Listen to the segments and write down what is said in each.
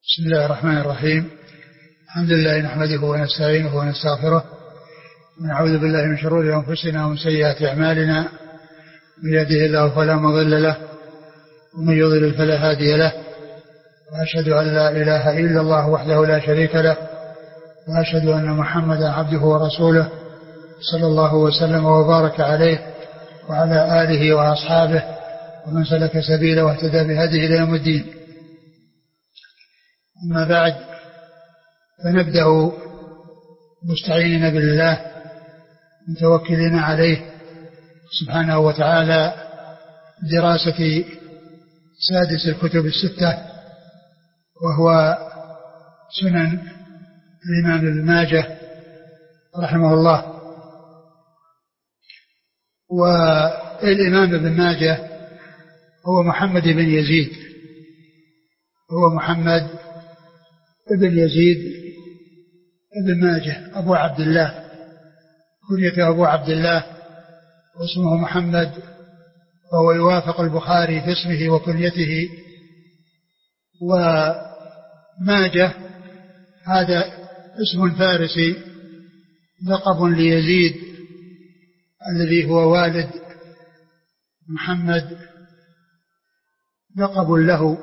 بسم الله الرحمن الرحيم. الحمد لله نحمده ونستعينه ونستغفره ونعوذ بالله من شرور أنفسنا ومن سيئات أعمالنا. من يهده الله فلا مضل له ومن يضلل فلا هادي له، وأشهد أن لا إله إلا الله وحده لا شريك له، وأشهد أن محمدا عبده ورسوله صلى الله وسلم وبارك عليه وعلى آله وأصحابه ومن سلك سبيله واهتدى بهديه إلى يوم الدين. أما بعد، فنبدأ مستعينين بالله متوكلين عليه سبحانه وتعالى دراسة سادس الكتب الستة، وهو سنن الإمام ابن ماجه رحمه الله. والإمام ابن ماجه هو محمد بن يزيد، هو محمد ابن يزيد ابن ماجه أبو عبد الله، كنيته أبو عبد الله واسمه محمد، وهو يوافق البخاري في اسمه وكنيته. وماجه هذا اسم فارسي لقب ليزيد الذي هو والد محمد، لقب له،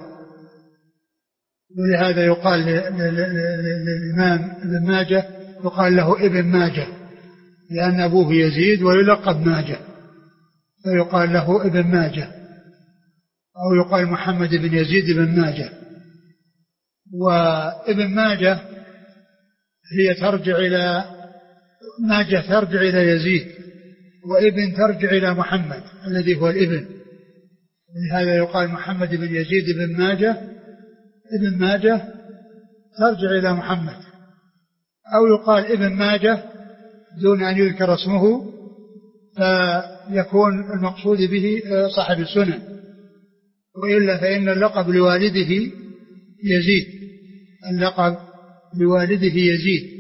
ولهذا يقال للإمام ابن ماجه يقال له ابن ماجه، لأن أبوه يزيد ويلقب ماجه فيقال له ابن ماجه، أو يقال محمد بن يزيد بن ماجه. وابن ماجه هي ترجع إلى ماجه، ترجع إلى يزيد، وابن ترجع إلى محمد الذي هو الابن، لهذا يقال محمد بن يزيد بن ماجه ابن ماجه ترجع إلى محمد، أو يقال ابن ماجه دون أن يذكر اسمه، فيكون المقصود به صاحب السنن، وإلا فإن اللقب لوالده يزيد، اللقب لوالده يزيد.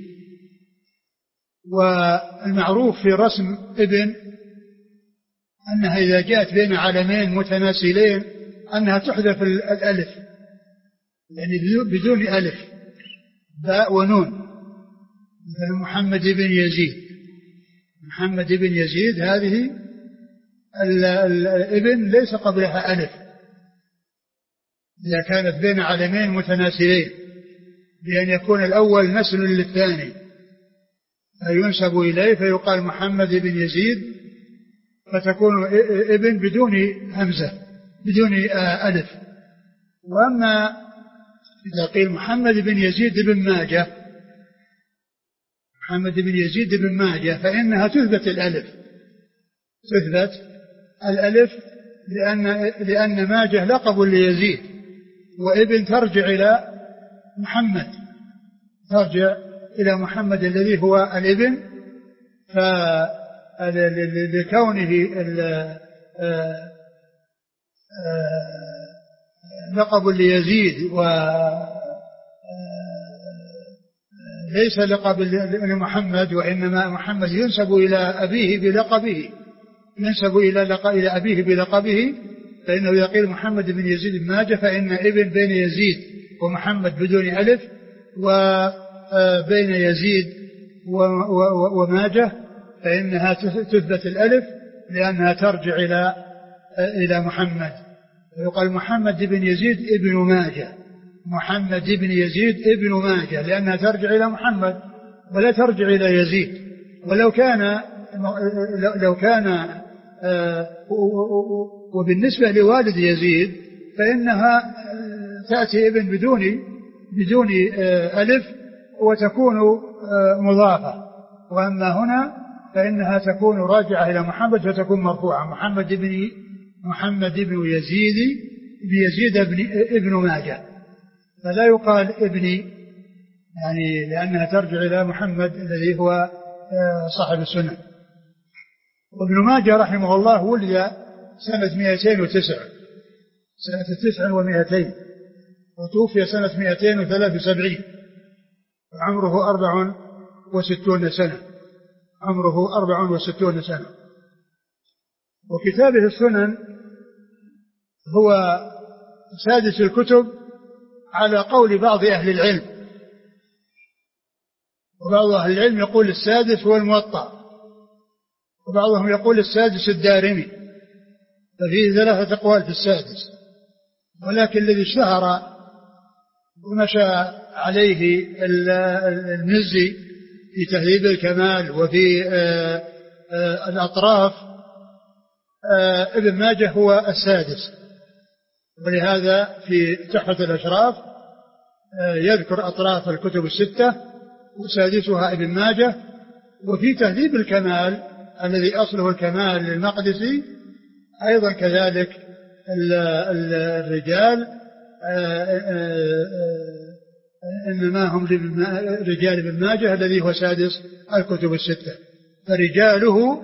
والمعروف في رسم ابن أنها إذا جاءت بين علمين متناسلين أنها تحذف الألف، يعني بدون ألف، باء ونون، مثل محمد بن يزيد، محمد بن يزيد هذه الابن ليس قبلها ألف إذا كانت بين علمين متناسلين، بأن يكون الأول نسل للثاني فينسب إليه فيقال محمد بن يزيد، فتكون ابن بدون همزة بدون ألف. وأما إذا قيل محمد بن يزيد بن ماجه، محمد بن يزيد بن ماجه، فإنها تثبت الألف، تثبت الألف، لأن ماجه لقب ليزيد، وابن ترجع إلى محمد، ترجع إلى محمد الذي هو الابن، فلكونه لقب ليزيد وليس لقب لمحمد، وإنما محمد ينسب إلى أبيه بلقبه، ينسب إلى أبيه بلقبه، فإنه يقول محمد بن يزيد بن ماجه، فإن ابن بين يزيد ومحمد بدون ألف، وبين يزيد وماجه فإنها تثبت الألف لأنها ترجع إلى محمد، يقال محمد بن يزيد ابن ماجه، محمد بن يزيد ابن ماجه، لأنها ترجع إلى محمد ولا ترجع إلى يزيد. ولو كان وبالنسبة لوالد يزيد فإنها تأتي ابن بدون ألف وتكون مضافة، وأما هنا فإنها تكون راجعة إلى محمد فتكون مرفوعة، محمد بن يزيد ابن ماجه، فلا يقال ابني، يعني لأنها ترجع إلى محمد الذي هو صاحب السنة. وابن ماجه رحمه الله ولد سنة 209 سنة 900، وتوفي سنة 273، وعمره 64 سنة، عمره 64 سنة. وكتابه السنن هو سادس الكتب على قول بعض أهل العلم، وبعض أهل العلم يقول السادس هو الموطأ، وبعضهم يقول السادس الدارمي، ففيه 3 أقوال في السادس. ولكن الذي اشتهر ومشى عليه المزي في تهذيب الكمال وفي الأطراف ابن ماجه هو السادس، ولهذا في تحفة الأشراف يذكر أطراف الكتب ال6 وسادسها ابن ماجه. وفي تهذيب الكمال الذي أصله الكمال للمقدسي أيضا كذلك الرجال إنما هم رجال ابن ماجه الذي هو سادس الكتب ال6، فرجاله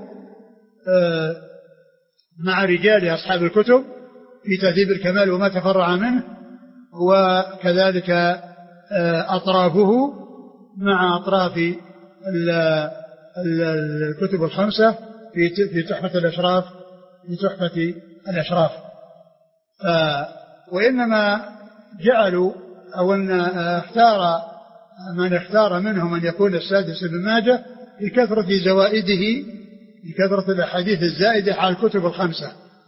مع رجال أصحاب الكتب في تهذيب الكمال وما تفرع منه، وكذلك أطرافه مع أطراف الكتب ال5 في تحفة الأشراف في تحفة الأشراف. وإنما جعلوا أو أن اختار من اختار منهم أن يكون السادس ابن ماجه لكثرة زوائده، لكثرة الأحاديث الزائدة على الكتب ال5،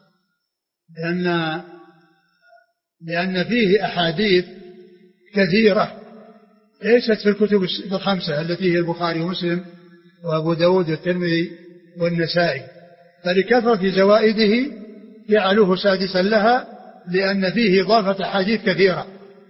لأن فيه أحاديث كثيرة ليست في الكتب ال5 التي هي البخاري ومسلم وأبو داود والترمذي والنسائي، فلكثرة زوائده جعلوه سادسا لها، لأن فيه إضافة أحاديث كثيرة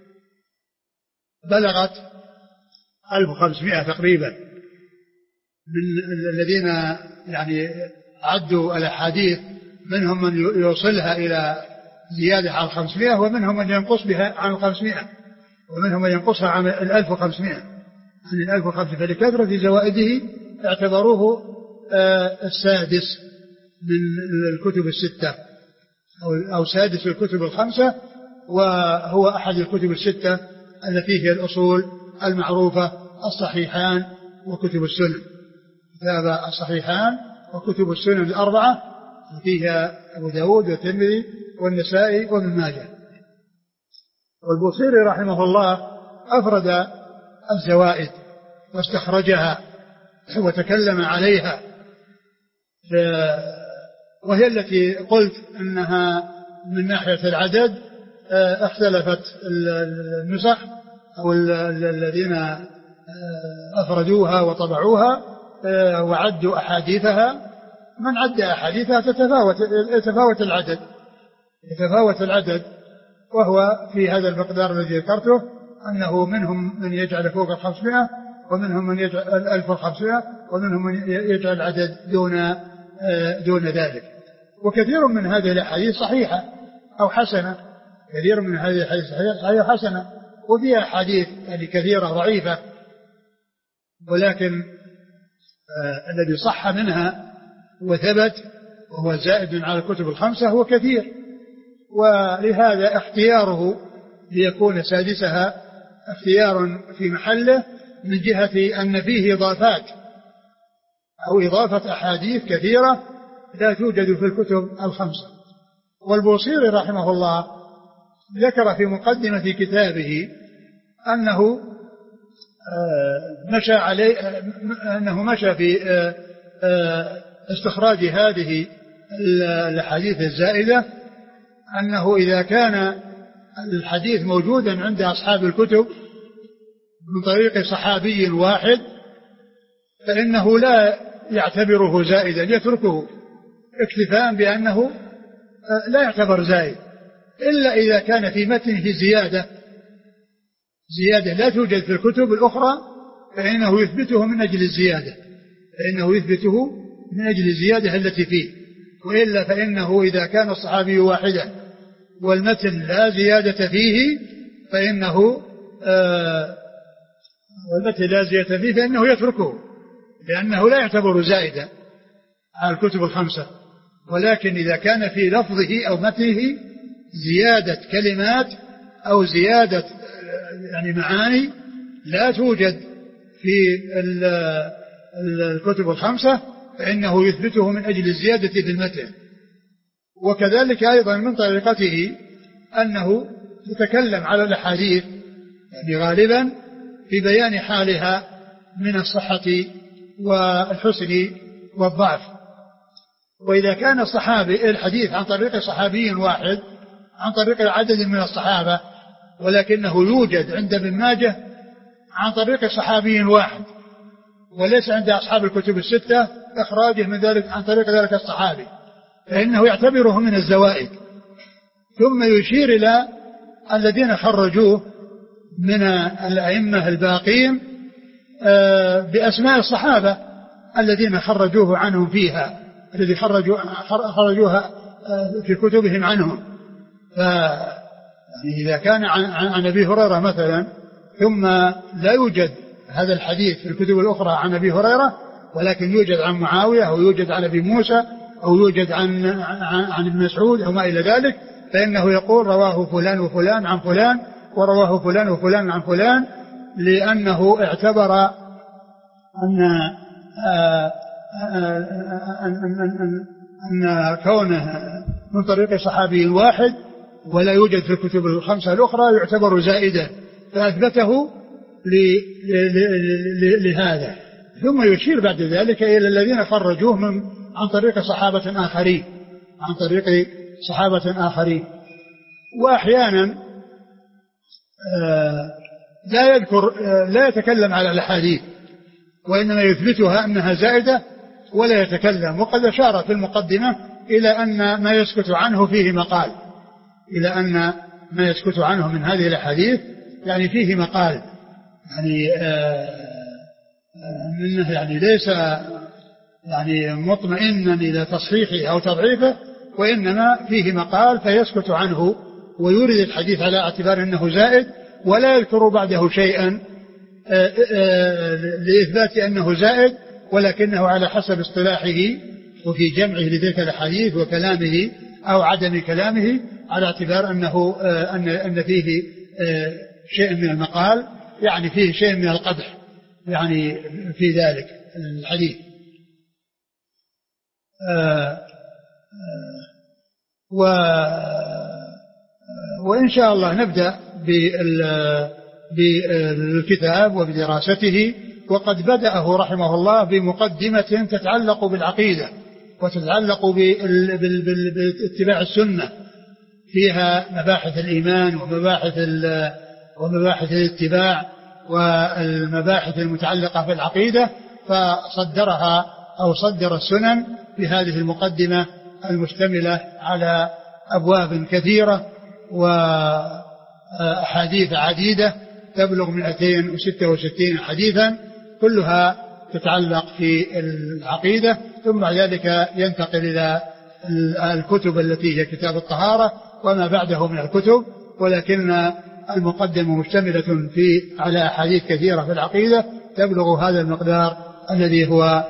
بلغت 1500 تقريبا، من الذين يعني عدوا الأحاديث منهم من يوصلها إلى زيادة عن 500، ومنهم من ينقص بها عن 500، ومنهم من ينقصها عن 1500 عن 1500. فلكثرة زوائده اعتبروه السادس من الكتب ال6 أو سادس الكتب ال5، وهو أحد الكتب ال6 التي هي الأصول المعروفة الصحيحان وكتب السنن، كتاب الصحيحان وكتب السنن ال4 فيها أبو داود والترمذي والنسائي وابن ماجه. والبوصيري رحمه الله أفرد الزوائد واستخرجها وتكلم عليها، وهي التي قلت أنها من ناحية العدد اختلفت النسخ أو الذين أفردوها وطبعوها وعدوا أحاديثها. من عد أحاديثها يتفاوت العدد، وهو في هذا المقدار الذي ذكرته، أنه منهم من يجعل فوق 500 ومنهم من يجعل 1500 ومنهم من يجعل العدد دون ذلك. وكثير من هذه الأحاديث صحيحة أو حسنة، كثير من هذه الأحاديث صحيحة حسنة، وفيها أحاديث يعني كثيرة ضعيفة، ولكن الذي صح منها وثبت وهو زائد على الكتب ال5 هو كثير، ولهذا اختياره ليكون سادسها اختيار في محله، من جهة أن فيه إضافات أو إضافة أحاديث كثيرة لا توجد في الكتب ال5. والبوصيري رحمه الله ذكر في مقدمة كتابه أنه مشى في استخراج هذه الحديث الزائدة، أنه إذا كان الحديث موجودا عند أصحاب الكتب من طريق صحابي واحد فإنه لا يعتبره زائدا، يتركه اكتفاء بأنه لا يعتبر زائد، إلا إذا كان في متنه زيادة لا توجد في الكتب الأخرى فإنه يثبته من أجل الزيادة التي فيه. وإلا فإنه إذا كان الصحابي واحدا والمتن لا زيادة فيه فإنه يتركه، لأنه لا يعتبر زائدا على الكتب ال5. ولكن إذا كان في لفظه أو متنه زيادة كلمات أو زيادة يعني معاني لا توجد في الكتب ال5 فإنه يثبته من أجل الزيادة في المتن. وكذلك أيضا من طريقته أنه يتكلم على الأحاديث يعني غالبا في بيان حالها من الصحة والحسن والضعف. وإذا كان الصحابي الحديث عن طريق صحابي واحد عن طريق عدد من الصحابة ولكنه يوجد عند ابن ماجه عن طريق صحابي واحد وليس عند أصحاب الكتب الستة إخراجه من ذلك عن طريق ذلك الصحابي فإنه يعتبره من الزوائد. ثم يشير إلى الذين خرجوه من الأئمة الباقين بأسماء الصحابة الذين خرجوه عنهم فيها الذي خرجوها في كتبهم عنهم. فإذا كان عن أبي هريرة مثلا ثم لا يوجد هذا الحديث في الكتب الأخرى عن أبي هريرة ولكن يوجد عن معاوية أو يوجد عن أبي موسى أو يوجد عن ابن مسعود أو ما إلى ذلك فإنه يقول رواه فلان وفلان عن فلان ورواه فلان وفلان عن فلان لأنه اعتبر أن كونه من طريق صحابي واحد ولا يوجد في الكتب الخمسة الأخرى يعتبر زائدا فأثبته لهذا. ثم يشير بعد ذلك إلى الذين خرجوه عن طريق صحابة آخرين وأحيانا لا يتكلم على الأحاديث وإنما يثبتها أنها زائدة ولا يتكلم. وقد أشار في المقدمة إلى أن ما يسكت عنه فيه مقال من هذه الأحاديث يعني فيه مقال منه يعني ليس يعني مطمئنا إلى تصحيحه أو تضعيفه وإنما فيه مقال فيسكت عنه ويورد الحديث على اعتبار أنه زائد ولا يذكر بعده شيئا لإثبات أنه زائد ولكنه على حسب اصطلاحه وفي جمعه لذلك الحديث وكلامه أو عدم كلامه على اعتبار أن فيه شيء من المقال يعني فيه شيء من القدح يعني في ذلك الحديث. وإن شاء الله نبدأ بالكتاب وبدراسته. وقد بدأه رحمه الله بمقدمة تتعلق بالعقيدة وتتعلق باتباع السنة فيها مباحث الإيمان ومباحث الاتباع والمباحث المتعلقة بالعقيدة فصدرها أو صدر السنن بهذه المقدمة المشتملة على أبواب كثيرة وأحاديث عديدة تبلغ 266 حديثا كلها تتعلق في العقيدة. ثم بعد ذلك ينتقل إلى الكتب التي هي كتاب الطهارة وما بعده من الكتب ولكن المقدمة مشتملة على أحاديث كثيرة في العقيدة تبلغ هذا المقدار الذي هو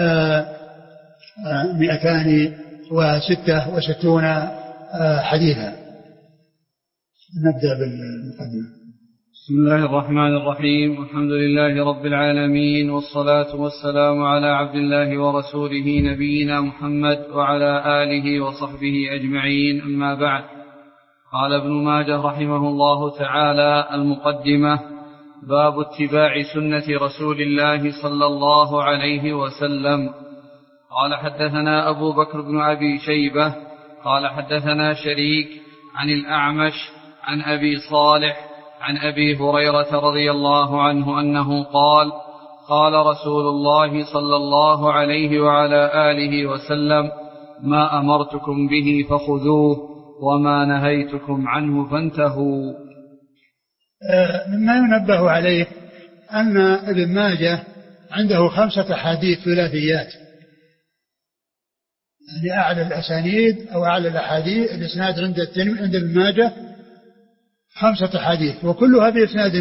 266 حديثا. نبدأ بالمقدمة. بسم الله الرحمن الرحيم. والحمد لله رب العالمين والصلاة والسلام على عبد الله ورسوله نبينا محمد وعلى آله وصحبه أجمعين. أما بعد. قال ابن ماجه رحمه الله تعالى: المقدمة. باب اتباع سنة رسول الله صلى الله عليه وسلم. قال: حدثنا أبو بكر بن أبي شيبة قال: حدثنا شريك عن الأعمش عن أبي صالح عن أبي هريرة رضي الله عنه أنه قال: قال رسول الله صلى الله عليه وعلى آله وسلم: ما أمرتكم به فخذوه وما نهيتكم عنه فانتهوا. مما ينبه عليه أن ابن ماجه عنده 5 أحاديث ثلاثيات يعني أعلى الأسانيد أو أعلى الأحاديث الإسناد عند ابن ماجه 5 أحاديث وكلها بإسناد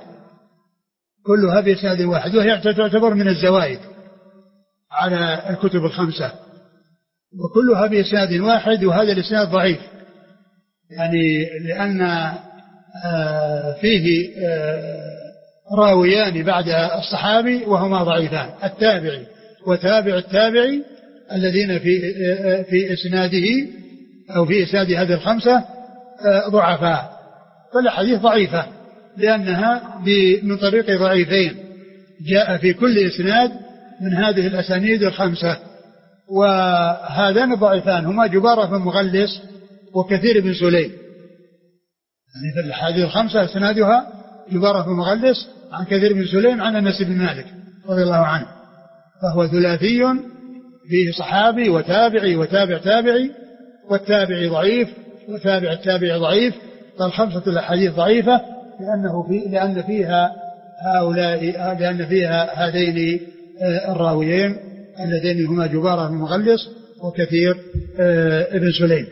واحد وهي تعتبر من الزوائد على الكتب ال5 وكلها بإسناد واحد وهذا الإسناد ضعيف يعني لأن فيه راويان بعد الصحابي وهما ضعيفان التابعي وتابع التابعي الذين في إسناده أو في إسناد هذه ال5 ضعفاء فالحديث ضعيفة لأنها من طريق ضعيفين جاء في كل إسناد من هذه الأسانيد الخمسة، وهذان الضعيفان هما جبارة بن مغلس وكثير بن سليم. يعني في الأحاديث الخمسة إسنادها جبارة بن مغلس عن كثير بن سليم عن أنس بن مالك رضي الله عنه، فهو ثلاثي فيه صحابي وتابعي وتابع تابعي، والتابعي ضعيف وتابع التابعي ضعيف. فالخمسة الأحاديث ضعيفة لأن فيها هذين الراويين اللذين هما جبارة بن مغلس وكثير ابن سليم.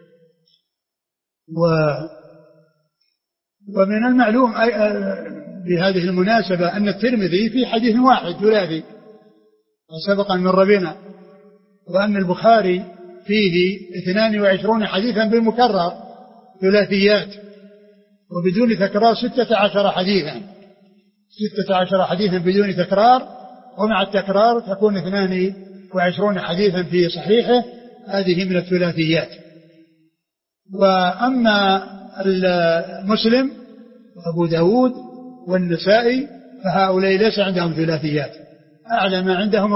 ومن المعلوم بهذه المناسبة أن الترمذي في حديث واحد ثلاثي وسبق أن مر بنا، وأن البخاري فيه 22 حديثا بالمكرر ثلاثيات وبدون تكرار 16 حديثا 16 حديثا بدون تكرار، ومع التكرار تكون 22 حديثا في صحيحه، هذه من الثلاثيات. وأما مسلم وأبو داود والنسائي فهؤلاء ليس عندهم ثلاثيات، أعلى ما عندهم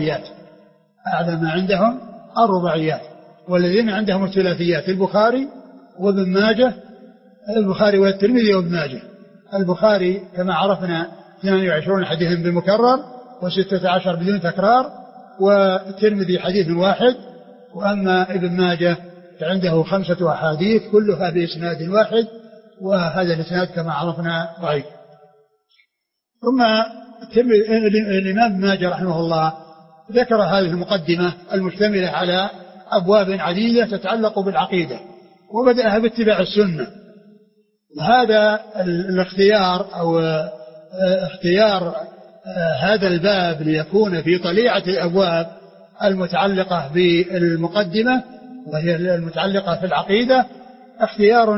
الرباعيات، والذين عندهم الثلاثيات البخاري وابن ماجه، البخاري والترمذي وابن ماجه. البخاري كما عرفنا 22 حديثا بالمكرر و16 بدون تكرار، والترمذي حديث واحد، وأما ابن ماجه فعنده 5 أحاديث كلها بإسناد واحد، وهذا الإسناد كما عرفنا ضعيف. ثم الإمام ابن ماجه رحمه الله ذكر هذه المقدمة المشتملة على أبواب عديدة تتعلق بالعقيدة، وبدأها باتباع السنة. هذا الاختيار أو اختيار هذا الباب ليكون في طليعة الأبواب المتعلقة بالمقدمة وهي المتعلقة في العقيدة اختيار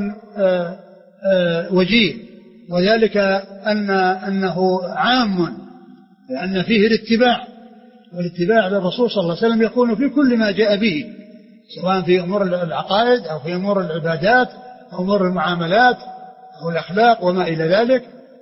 وجيه، وذلك أنه عام لأن فيه الاتباع، والاتباع للرسول صلى الله عليه وسلم يكون في كل ما جاء به، سواء في أمور العقائد أو في أمور العبادات أو أمور المعاملات أو الأخلاق وما إلى ذلك.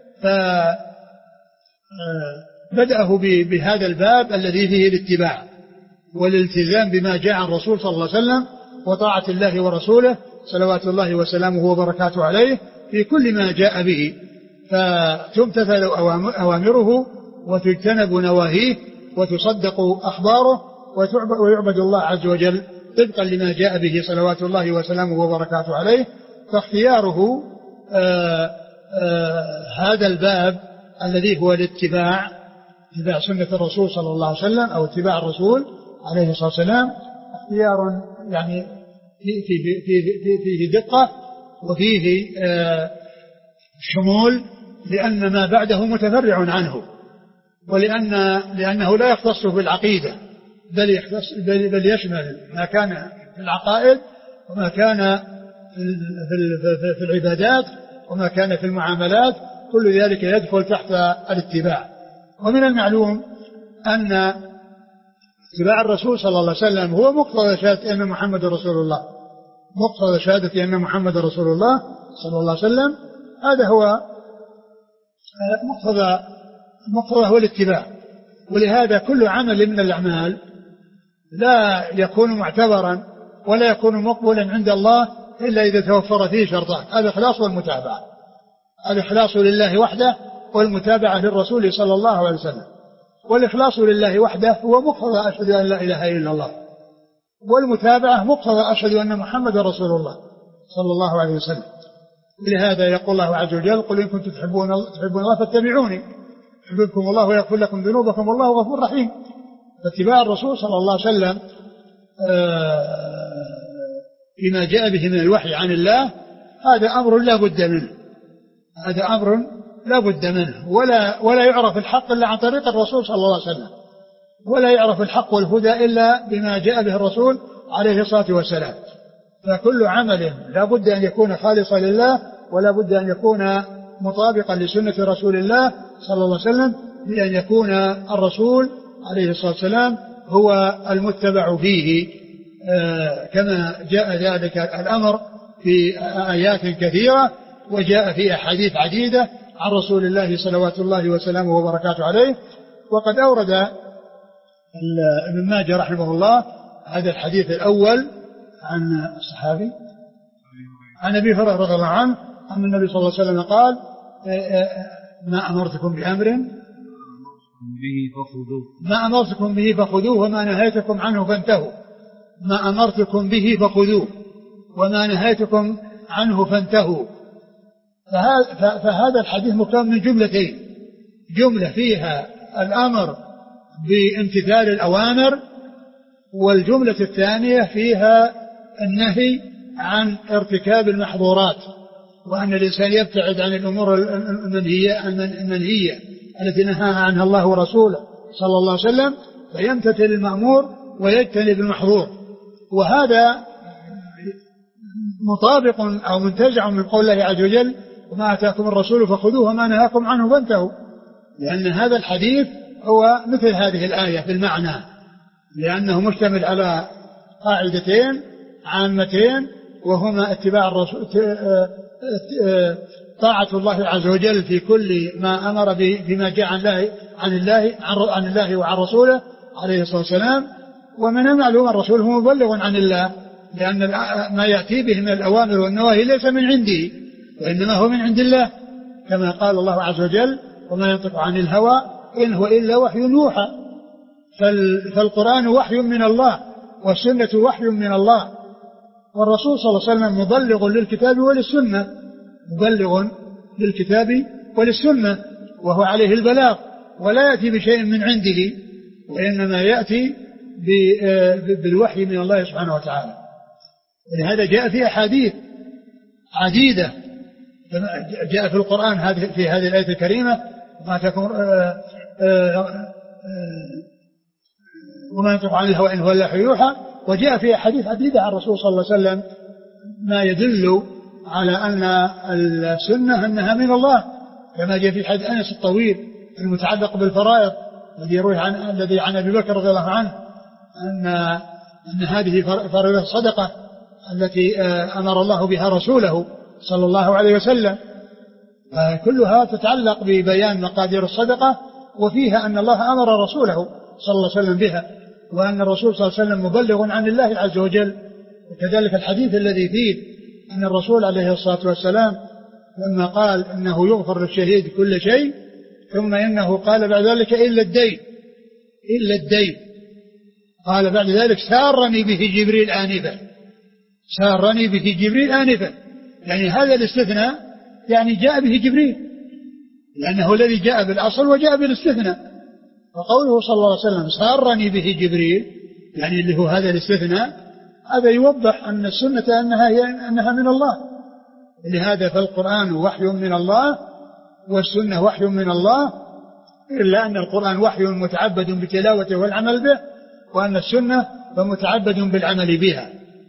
فبدأه بهذا الباب الذي فيه الاتباع والالتزام بما جاء عن الرسول صلى الله عليه وسلم وطاعة الله ورسوله صلوات الله وسلامه وبركاته عليه في كل ما جاء به، فتمتثل أوامره وتجتنب نواهيه وتصدق أخباره ويعبد الله عز وجل طبقا لما جاء به صلوات الله وسلامه وبركاته عليه. فاختياره هذا الباب الذي هو الاتباع، اتباع سنة الرسول صلى الله عليه وسلم أو اتباع الرسول عليه الصلاة والسلام، اختيار يعني فيه دقة وفيه شمول، لأن ما بعده متفرع عنه، لأنه لا يختص بالعقيدة بل يشمل ما كان في العقائد وما كان في العبادات وما كان في المعاملات، كل ذلك يدخل تحت الاتباع. ومن المعلوم أن اتباع الرسول صلى الله عليه وسلم هو مقتضى شهادة أن محمد رسول الله، مقتضى شهادة أن محمد رسول الله صلى الله عليه وسلم، هذا هو مقتضى هو الاتباع. ولهذا كل عمل من الأعمال لا يكون معتبرا ولا يكون مقبولا عند الله إلا إذا توفر فيه شرطان: الإخلاص والمتابعة. الإخلاص لله وحده والمتابعة للرسول صلى الله عليه وسلم. والإخلاص لله وحده هو مقتضى أشهد أن لا إله إلا الله، والمتابعة مقتضى أشهد أن محمد رسول الله صلى الله عليه وسلم. لهذا يقول الله عز وجل: قل إن كنتم تحبون الله فاتبعوني يحببكم الله ويغفر لكم ذنوبكم والله غفور رحيم. فاتباع الرسول صلى الله عليه وسلم فيما جاء به من الوحي عن الله هذا أمر لا بد منه، هذا أمر لا بد منه، ولا يعرف الحق إلا عن طريق الرسول صلى الله عليه وسلم، ولا يعرف الحق والهدى إلا بما جاء به الرسول عليه الصلاة والسلام. فكل عمل لا بد أن يكون خالصا لله، ولا بد أن يكون مطابقا لسنة رسول الله صلى الله عليه وسلم، بأن يكون الرسول عليه الصلاة والسلام هو المتبع فيه، كما جاء ذلك الأمر في آيات كثيرة وجاء في أحاديث عديدة عن رسول الله صلوات الله وسلامه وبركاته عليه. وقد أورد ابن ماجه رحمه الله هذا الحديث الأول عن الصحابي عن أبي هريرة رضي الله عنه أن النبي صلى الله عليه وسلم قال ما أمرتكم به فخذوه وما نهيتكم عنه فانتهوا. ما أمرتكم به فخذوه وما نهيتكم عنه فانتهوا. فهذا الحديث مكون من جملتين: جملة فيها الأمر بامتثال الأوامر، والجملة الثانية فيها النهي عن ارتكاب المحظورات، وأن الإنسان يبتعد عن الأمور المنهية التي نهى عنها الله ورسوله صلى الله عليه وسلم، فيمتثل المأمور ويجتنب المحظور. وهذا مطابق أو منتزع من قول الله عز وجل: وما آتاكم الرسول فخذوه وما نهاكم عنه فانتهوا، لأن هذا الحديث هو مثل هذه الآية في المعنى، لأنه مشتمل على قاعدتين عامتين، وهما اتباع الرسول، طاعة الله عز وجل في كل ما أمر به بما جاء عن الله وعن رسوله عليه الصلاة والسلام. ومن المعلوم الرسول هو مبلغ عن الله، لأن ما يأتي به من الأوامر والنواهي ليس من عنده وإنما هو من عند الله، كما قال الله عز وجل: وما ينطق عن الهوى إن هو إلا وحي يوحى. فالقرآن وحي من الله والسنة وحي من الله، والرسول صلى الله عليه وسلم مبلغ للكتاب وللسنة، وهو عليه البلاغ، ولا يأتي بشيء من عنده، وإنما يأتي بالوحي من الله سبحانه وتعالى. ولهذا جاء في أحاديث عديدة، جاء في القرآن في هذه الآية الكريمة: وما ينطق عن الهوى إن هو إلا وحي يوحى. وجاء في أحاديث عديدة عن الرسول صلى الله عليه وسلم ما يدل على أن السنة أنها من الله، كما جاء في حديث أنس الطويل المتعلق بالفرائض الذي عن أبي بكر رضي الله عنه أن هذه فريضة الصدقة التي أمر الله بها رسوله صلى الله عليه وسلم، كلها تتعلق ببيان مقادير الصدقة، وفيها أن الله أمر رسوله صلى الله عليه وسلم بها، وأن الرسول صلى الله عليه وسلم مبلغ عن الله عز وجل. وكذلك الحديث الذي فيه أن الرسول عليه الصلاة والسلام لما قال إنه يغفر للشهيد كل شيء، ثم إنه قال بعد ذلك إلا الدين، قال بعد ذلك: سارني به جبريل آنفا. يعني هذا الاستثناء يعني جاء به جبريل، لأنه الذي جاء بالأصل وجاء بالاستثناء. وقوله صلى الله عليه وسلم سارني به جبريل، يعني اللي هو هذا الاستثناء، هذا يوضح أن السنة أنها من الله. لهذا فالقرآن وحي من الله والسنة وحي من الله، إلا أن القرآن وحي متعبد بتلاوته والعمل به، وأن السنة فمتعبد بالعمل بها.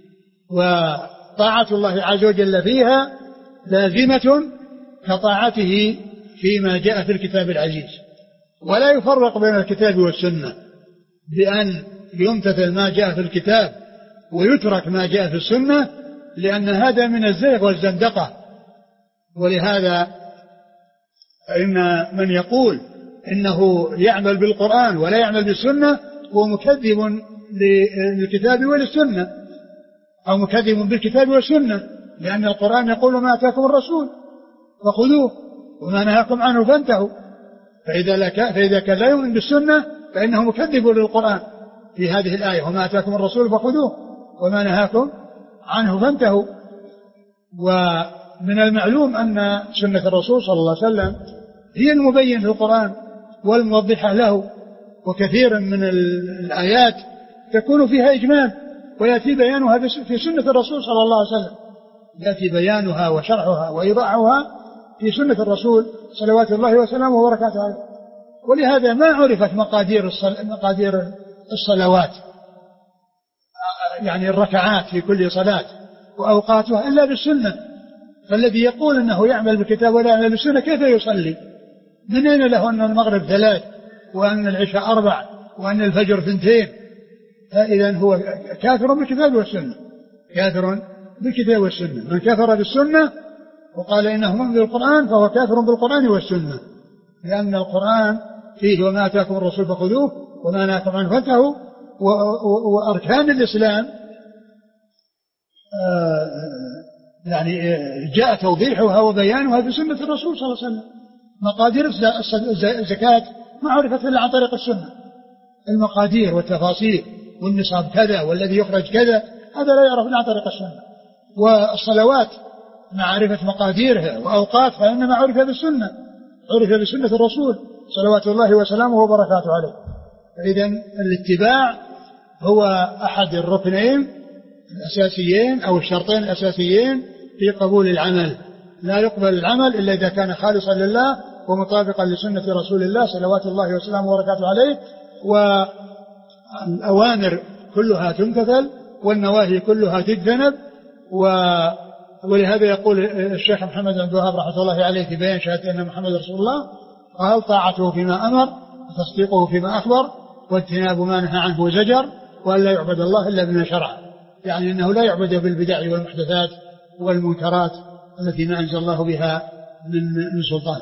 وطاعة الله عز وجل فيها لازمة كطاعته فيما جاء في الكتاب العزيز، ولا يفرق بين الكتاب والسنة بأن يمتثل ما جاء في الكتاب ويترك ما جاء في السنة، لأن هذا من الزيغ والزندقة. ولهذا إن من يقول إنه يعمل بالقرآن ولا يعمل بالسنة هو مكذب للكتاب وللسنة، أو مكذب بالكتاب والسنة، لأن القرآن يقول: ما آتاكم الرسول فخذوه وما نهاكم عنه فانتهوا. فإذا كان لا يؤمن بالسنة فإنه مكذب للقرآن في هذه الآية: وما آتاكم الرسول فخذوه وما نهاكم عنه فانتهوا. ومن المعلوم أن سنة الرسول صلى الله عليه وسلم هي المبين في القرآن والموضحة له، وكثيرا من الآيات تكون فيها إجمال ويأتي بيانها في سنة الرسول صلى الله عليه وسلم، يأتي بيانها وشرحها وإيضاحها في سنة الرسول صلوات الله وسلامه وبركاته عليه. ولهذا ما عرفت مقادير الصلوات، يعني الركعات في كل صلاة وأوقاتها، إلا بالسنة. فالذي يقول أنه يعمل بالكتاب ولا يعمل بالسنة كيف يصلي؟ من أين له أن المغرب 3 وأن العشاء 4 وأن الفجر 2؟ فإذا هو كافر بالكتاب والسنة، كافر بالكتاب والسنة. من كفر بالسنة وقال إنه مؤمن بالقرآن فهو كافر بالقرآن والسنة، لأن القرآن فيه وما آتاكم الرسول فخذوه وما نهاكم عنه فانتهوا. وأركان الإسلام يعني جاء توضيحها وبيانها في سنة الرسول صلى الله عليه وسلم. مقادير الزكاة ما عرفت إلا عن طريق السنة، المقادير والتفاصيل والنصاب كذا والذي يخرج كذا هذا لا يعرف إلا عن طريق السنة. والصلوات معرفة مقاديرها وأوقاتها إنما عرف بالسنة، عرف بسنة الرسول صلوات الله وسلامه وبركاته عليه. فإذن الاتباع هو أحد الركنين الأساسيين أو الشرطين الأساسيين في قبول العمل. لا يقبل العمل إلا إذا كان خالصا لله ومطابقا لسنة رسول الله صلوات الله وسلامه وبركاته عليه. والأوامر كلها تمتثل والنواهي كلها تجتنب. ولهذا يقول الشيخ محمد بن عبد الوهاب رحمه الله عليه في بيان شهادة أن محمد رسول الله قال طاعته فيما أمر وتصديقه فيما أخبر واجتناب ما نهى عنه وزجر وأن لا يعبد الله إلا بما شرع، يعني أنه لا يعبد بالبدع والمحدثات والمنكرات التي ما أنزل الله بها من سلطان.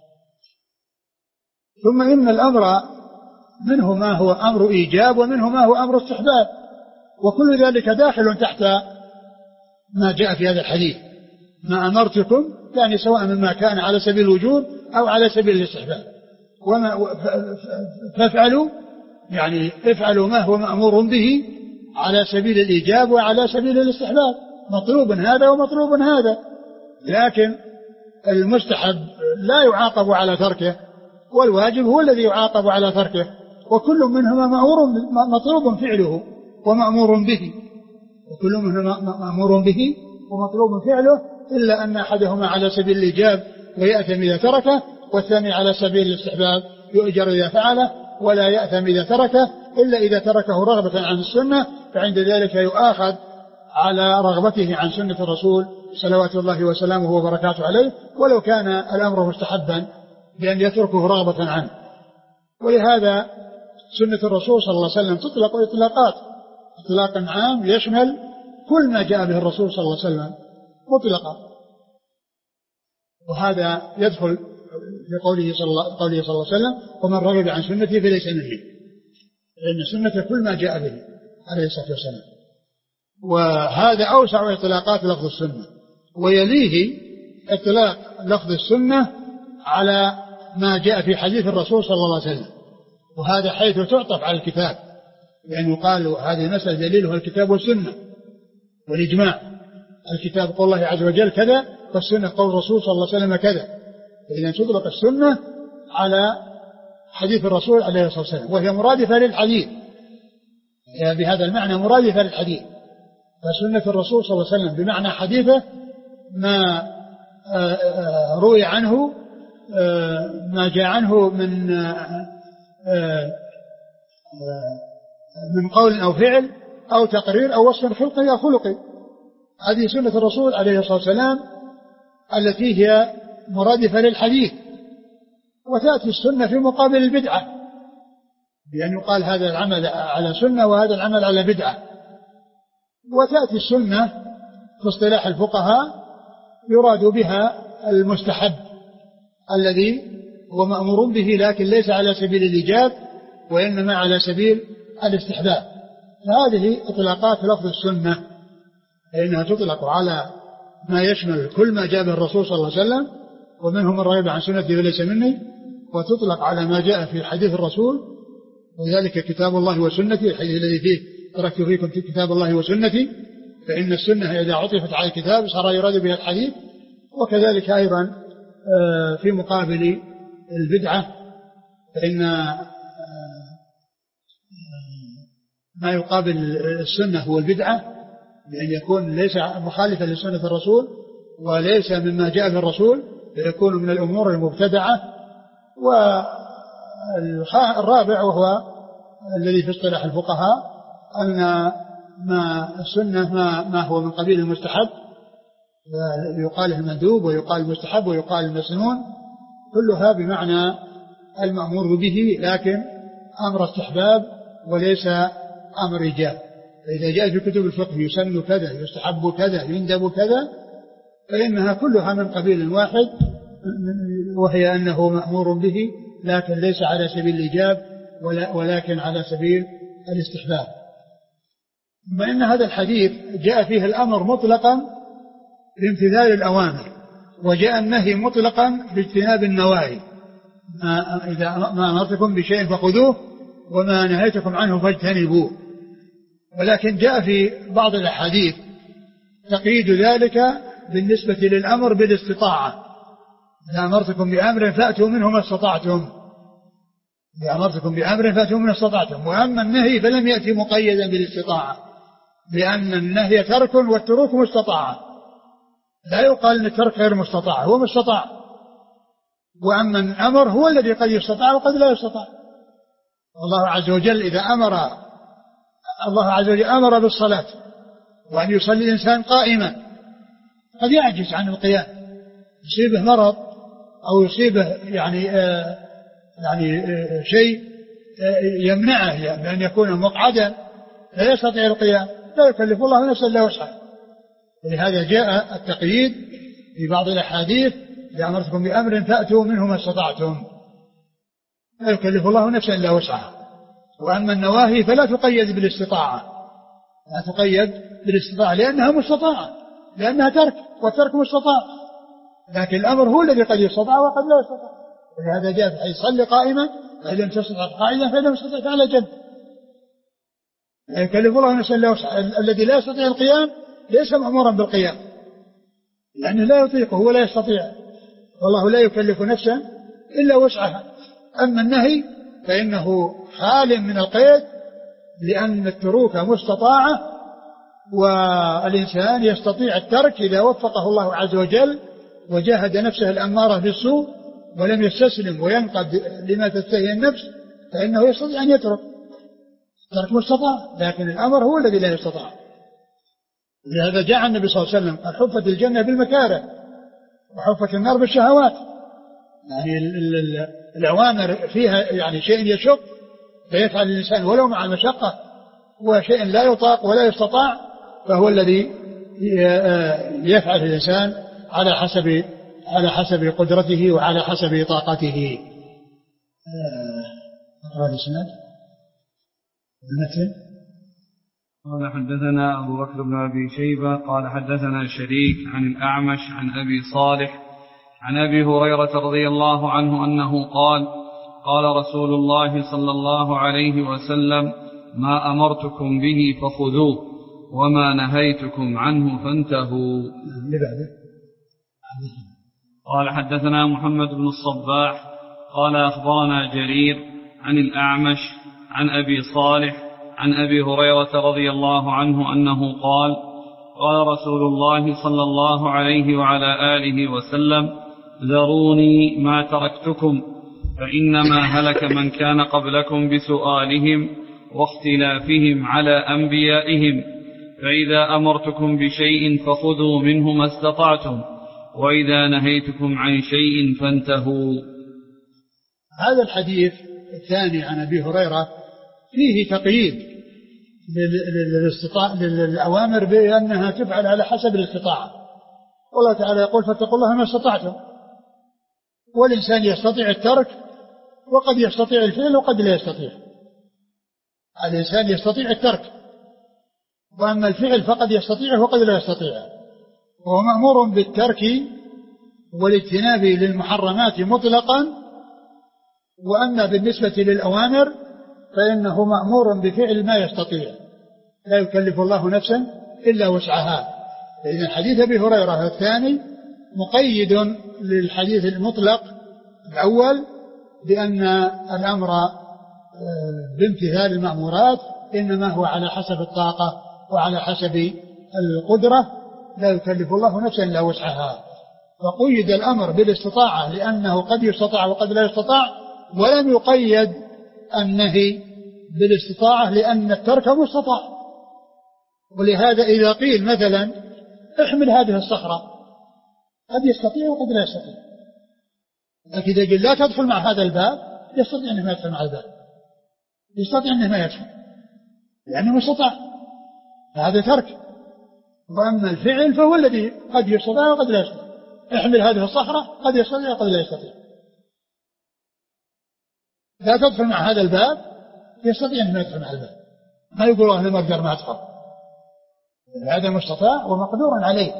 ثم إن الأمر منه ما هو أمر إيجاب ومنه ما هو أمر استحباب، وكل ذلك داخل تحت ما جاء في هذا الحديث. ما أمرتكم يعني سواء مما كان على سبيل الوجوب أو على سبيل الاستحباب. فافعلوا يعني افعلوا ما هو مأمور به على سبيل الإيجاب وعلى سبيل الاستحباب، مطلوب هذا ومطلوب هذا. لكن المستحب لا يعاقب على تركه والواجب هو الذي يعاقب على تركه، وكل منهما مطلوب فعله ومأمور به، وكل منهما مأمور به ومطلوب فعله، إلا أن أحدهما على سبيل الإيجاب ويأثم إذا تركه، والثاني على سبيل الاستحباب يؤجر إذا فعله ولا يأثم إذا تركه، إلا إذا تركه رغبة عن السنة فعند ذلك يؤاخذ على رغبته عن سنة الرسول صلوات الله وسلامه وبركاته عليه، ولو كان الأمر مستحبا بأن يتركه رغبة عنه. ولهذا سنة الرسول صلى الله عليه وسلم تطلق إطلاقات، إطلاقا عام يشمل كل ما جاء به الرسول صلى الله عليه وسلم مطلقا. وهذا يدخل في قوله صلى الله عليه وسلم ومن رغب عن سنتي فليس مني، لأن سنة كل ما جاء به عليه الصلاة والسلام. وهذا أوسع إطلاقات لفظ السنة، ويليه إطلاق لفظ السنة على ما جاء في حديث الرسول صلى الله عليه وسلم، وهذا حيث تعطف على الكتاب، لأنه قال هذه المسألة دليلها الكتاب والسنة والإجماع. الكتاب قول الله عز وجل كذا، والسنة قول الرسول صلى الله عليه وسلم كذا، فإذا تطلق السنة على حديث الرسول عليه الصلاة والسلام، وهي مرادفة للحديث، يعني بهذا المعنى مرادفة للحديث. فسنة الرسول صلى الله عليه وسلم بمعنى حديثه ما روي عنه، ما جاء عنه من قول أو فعل أو تقرير أو وصف خلقي أو خلقي. هذه سنة الرسول عليه الصلاة والسلام التي هي مرادفة للحديث. وتأتي السنة في مقابل البدعة، بأن يقال هذا العمل على سنة وهذا العمل على بدعة. وتأتي السنة في اصطلاح الفقهاء يراد بها المستحب الذي هو مأمور به لكن ليس على سبيل الإيجاب وإنما على سبيل الاستحباب. فهذه إطلاقات لفظ السنة، فإنها تطلق على ما يشمل كل ما جاء به الرسول صلى الله عليه وسلم ومنهم من رغب عن سنتي فليس مني، وتطلق على ما جاء في حديث الرسول، وذلك كتاب الله وسنتي، الحديث الذي فيه تركت فيكم في كتاب الله وسنتي، فإن السنة إذا عطفت على الكتاب صار يراد بها الحديث. وكذلك أيضا في مقابل البدعة، فإن ما يقابل السنة هو البدعة، بأن يكون ليس مخالفا لسنة الرسول وليس مما جاء به الرسول، فيكون من الأمور المبتدعة. والرابع وهو الذي في اصطلاح الفقهاء أن ما السنة ما هو من قبيل المستحب، يقال المندوب ويقال المستحب ويقال المسنون، كلها بمعنى المأمور به، لكن أمر استحباب وليس أمر إيجاب. فإذا جاء في كتب الفقه يسن كذا، يستحب كذا، يندب كذا، فإنها كلها من قبيل واحد، وهي أنه مأمور به لكن ليس على سبيل الإيجاب ولكن على سبيل الاستحباب. ثم إن هذا الحديث جاء فيه الأمر مطلقا بامتثال الأوامر، وجاء النهي مطلقا باجتناب النواهي. إذا ما أمرتكم بشيء فخذوه وما نهيتكم عنه فاجتنبوه. ولكن جاء في بعض الأحاديث تقييد ذلك بالنسبة للأمر بالاستطاعة. إذا أمرتكم بأمر فأتوا منه ما استطعتم، إذا أمرتكم بأمر فأتوا منه ما استطعتم. وأما النهي فلم يأتي مقيدا بالاستطاعة، لأن النهي ترك والتروك مستطاعة، لا يقال أن الترك غير مستطاع، هو مستطاع. وأما الأمر هو الذي قد يستطاع وقد لا يستطاع. الله عز وجل إذا أمر بالصلاة وأن يصلي الإنسان قائما، قد يعجز عن القيام، يصيبه مرض أو يصيبه شيء يمنعه بأن يكون مقعدا لا يستطيع القيام، لا يكلف الله نفسا إلا وسعها. ولهذا جاء التقييد في بعض الأحاديث: إذا أمرتكم بأمر فأتوا منه ما استطعتم، لا يكلف الله نفسا إلا وسعها. وأما النواهي فلا تقيد بالاستطاعة، لا تقيد بالاستطاعة لأنها مستطاعة، لأنها ترك، والترك مستطاع. لكن الأمر هو الذي قد يستطاع وقد لا يستطاع. ولهذا جاء في حديث: صل قائما فإن لم تستطع قاعدا فإن لم تستطع فعلى جنب. لا يكلف الله نفسا إلا وسعها. الذي لا يستطيع القيام ليس مأمورا بالقيام، لأنه لا يطيقه ولا يستطيع، والله لا يكلف نفسا إلا وسعها. أما النهي فإنه حال من القيد، لأن التروك مستطاعة، والإنسان يستطيع الترك إذا وفقه الله عز وجل وجاهد نفسه الأمارة بالسوء ولم يستسلم وينقد لما تستهي النفس، فإنه يستطيع أن يترك. الترك مستطاع، لكن الأمر هو الذي لا يستطاع. لهذا جاء النبي صلى الله عليه وسلم: قد حفت الجنة بالمكاره وحفت النار بالشهوات. يعني الأوامر فيها شيء يشق فيفعل الإنسان ولو مع المشقة، وشيء لا يطاق ولا يستطاع فهو الذي يفعل الإنسان على حسب قدرته وعلى حسب طاقته. أقرأ الإسناد المتن. قال: حدثنا أبو بكر بن أبي شيبة قال حدثنا شريك عن الأعمش عن أبي صالح عن أبي هريرة رضي الله عنه أنه قال: قال رسول الله صلى الله عليه وسلم: ما أمرتكم به فخذوه وما نهيتكم عنه فانتهوا. قال: حدثنا محمد بن الصباح قال أخبرنا جرير عن الأعمش عن أبي صالح عن أبي هريرة رضي الله عنه أنه قال: قال رسول الله صلى الله عليه وعلى آله وسلم: ذروني ما تركتكم، فإنما هلك من كان قبلكم بسؤالهم واختلافهم على أنبيائهم، فإذا أمرتكم بشيء فخذوا منه ما استطعتم، وإذا نهيتكم عن شيء فانتهوا. هذا الحديث الثاني عن أبي هريرة فيه تقييد للأوامر بأنها تفعل على حسب الاستطاعة. والله تعالى يقول: فاتقوا الله ما استطعتم. والإنسان يستطيع الترك وقد يستطيع الفعل وقد لا يستطيع. الإنسان يستطيع الترك، وأما الفعل فقد يستطيعه وقد لا يستطيعه. وهو مأمور بالترك والاجتناب للمحرمات مطلقا. وأما بالنسبة للأوامر فإنه مأمور بفعل ما يستطيع، لا يكلف الله نفسا إلا وسعها. فإذا حديث أبي هريرة الثاني مقيد للحديث المطلق الأول بأن الأمر بامتثال المأمورات إنما هو على حسب الطاقة وعلى حسب القدرة، لا يكلف الله نفسا إلا وسعها. وقيد الأمر بالاستطاعة لأنه قد يستطاع وقد لا يستطاع، ولم يقيد النهي بالاستطاعة لأن الترك مستطاع. ولهذا إذا قيل مثلا: احمل هذه الصخرة، قد يستطيع وقد لا يستطيع. لكن إذا قيل لا تدخل مع هذا الباب، يستطيع أنه ما يدخل مع الباب، يستطيع أنه ما يدخل لأنه مستطاع، فهذا ترك. وأما الفعل فهو الذي قد يستطيع وقد لا يستطيع. احمل هذه الصخرة قد يستطيع وقد لا يستطيع. لا تدخل مع هذا الباب، يستطيع أن يدخل مع الباب، ما يقول أهل المقدر ما أدخل، هذا مستطاع ومقدور عليه.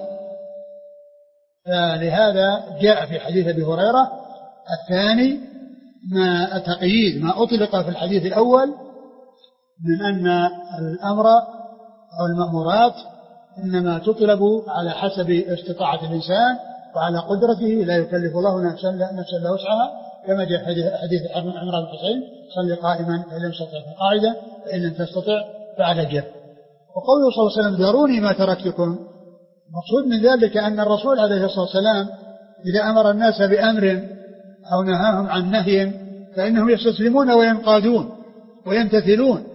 فلهذا جاء في حديث أبي هريرة الثاني ما التقييد ما أطلق في الحديث الأول من أن الأمر أو المأمورات إنما تطلب على حسب استطاعة الإنسان وعلى قدرته، لا يكلف الله نفسا إلا وسعها، كما جاء حديث عمران بن حسين: صل قائما فإن لم تستطع فقاعدا فإن لم تستطع فعلى جنب. وقوله صلى الله عليه وسلم: ذروني ما تركتكم، المقصود من ذلك أن الرسول عليه الصلاة والسلام إذا أمر الناس بأمر أو نهاهم عن نهي فإنهم يستسلمون وينقادون ويمتثلون،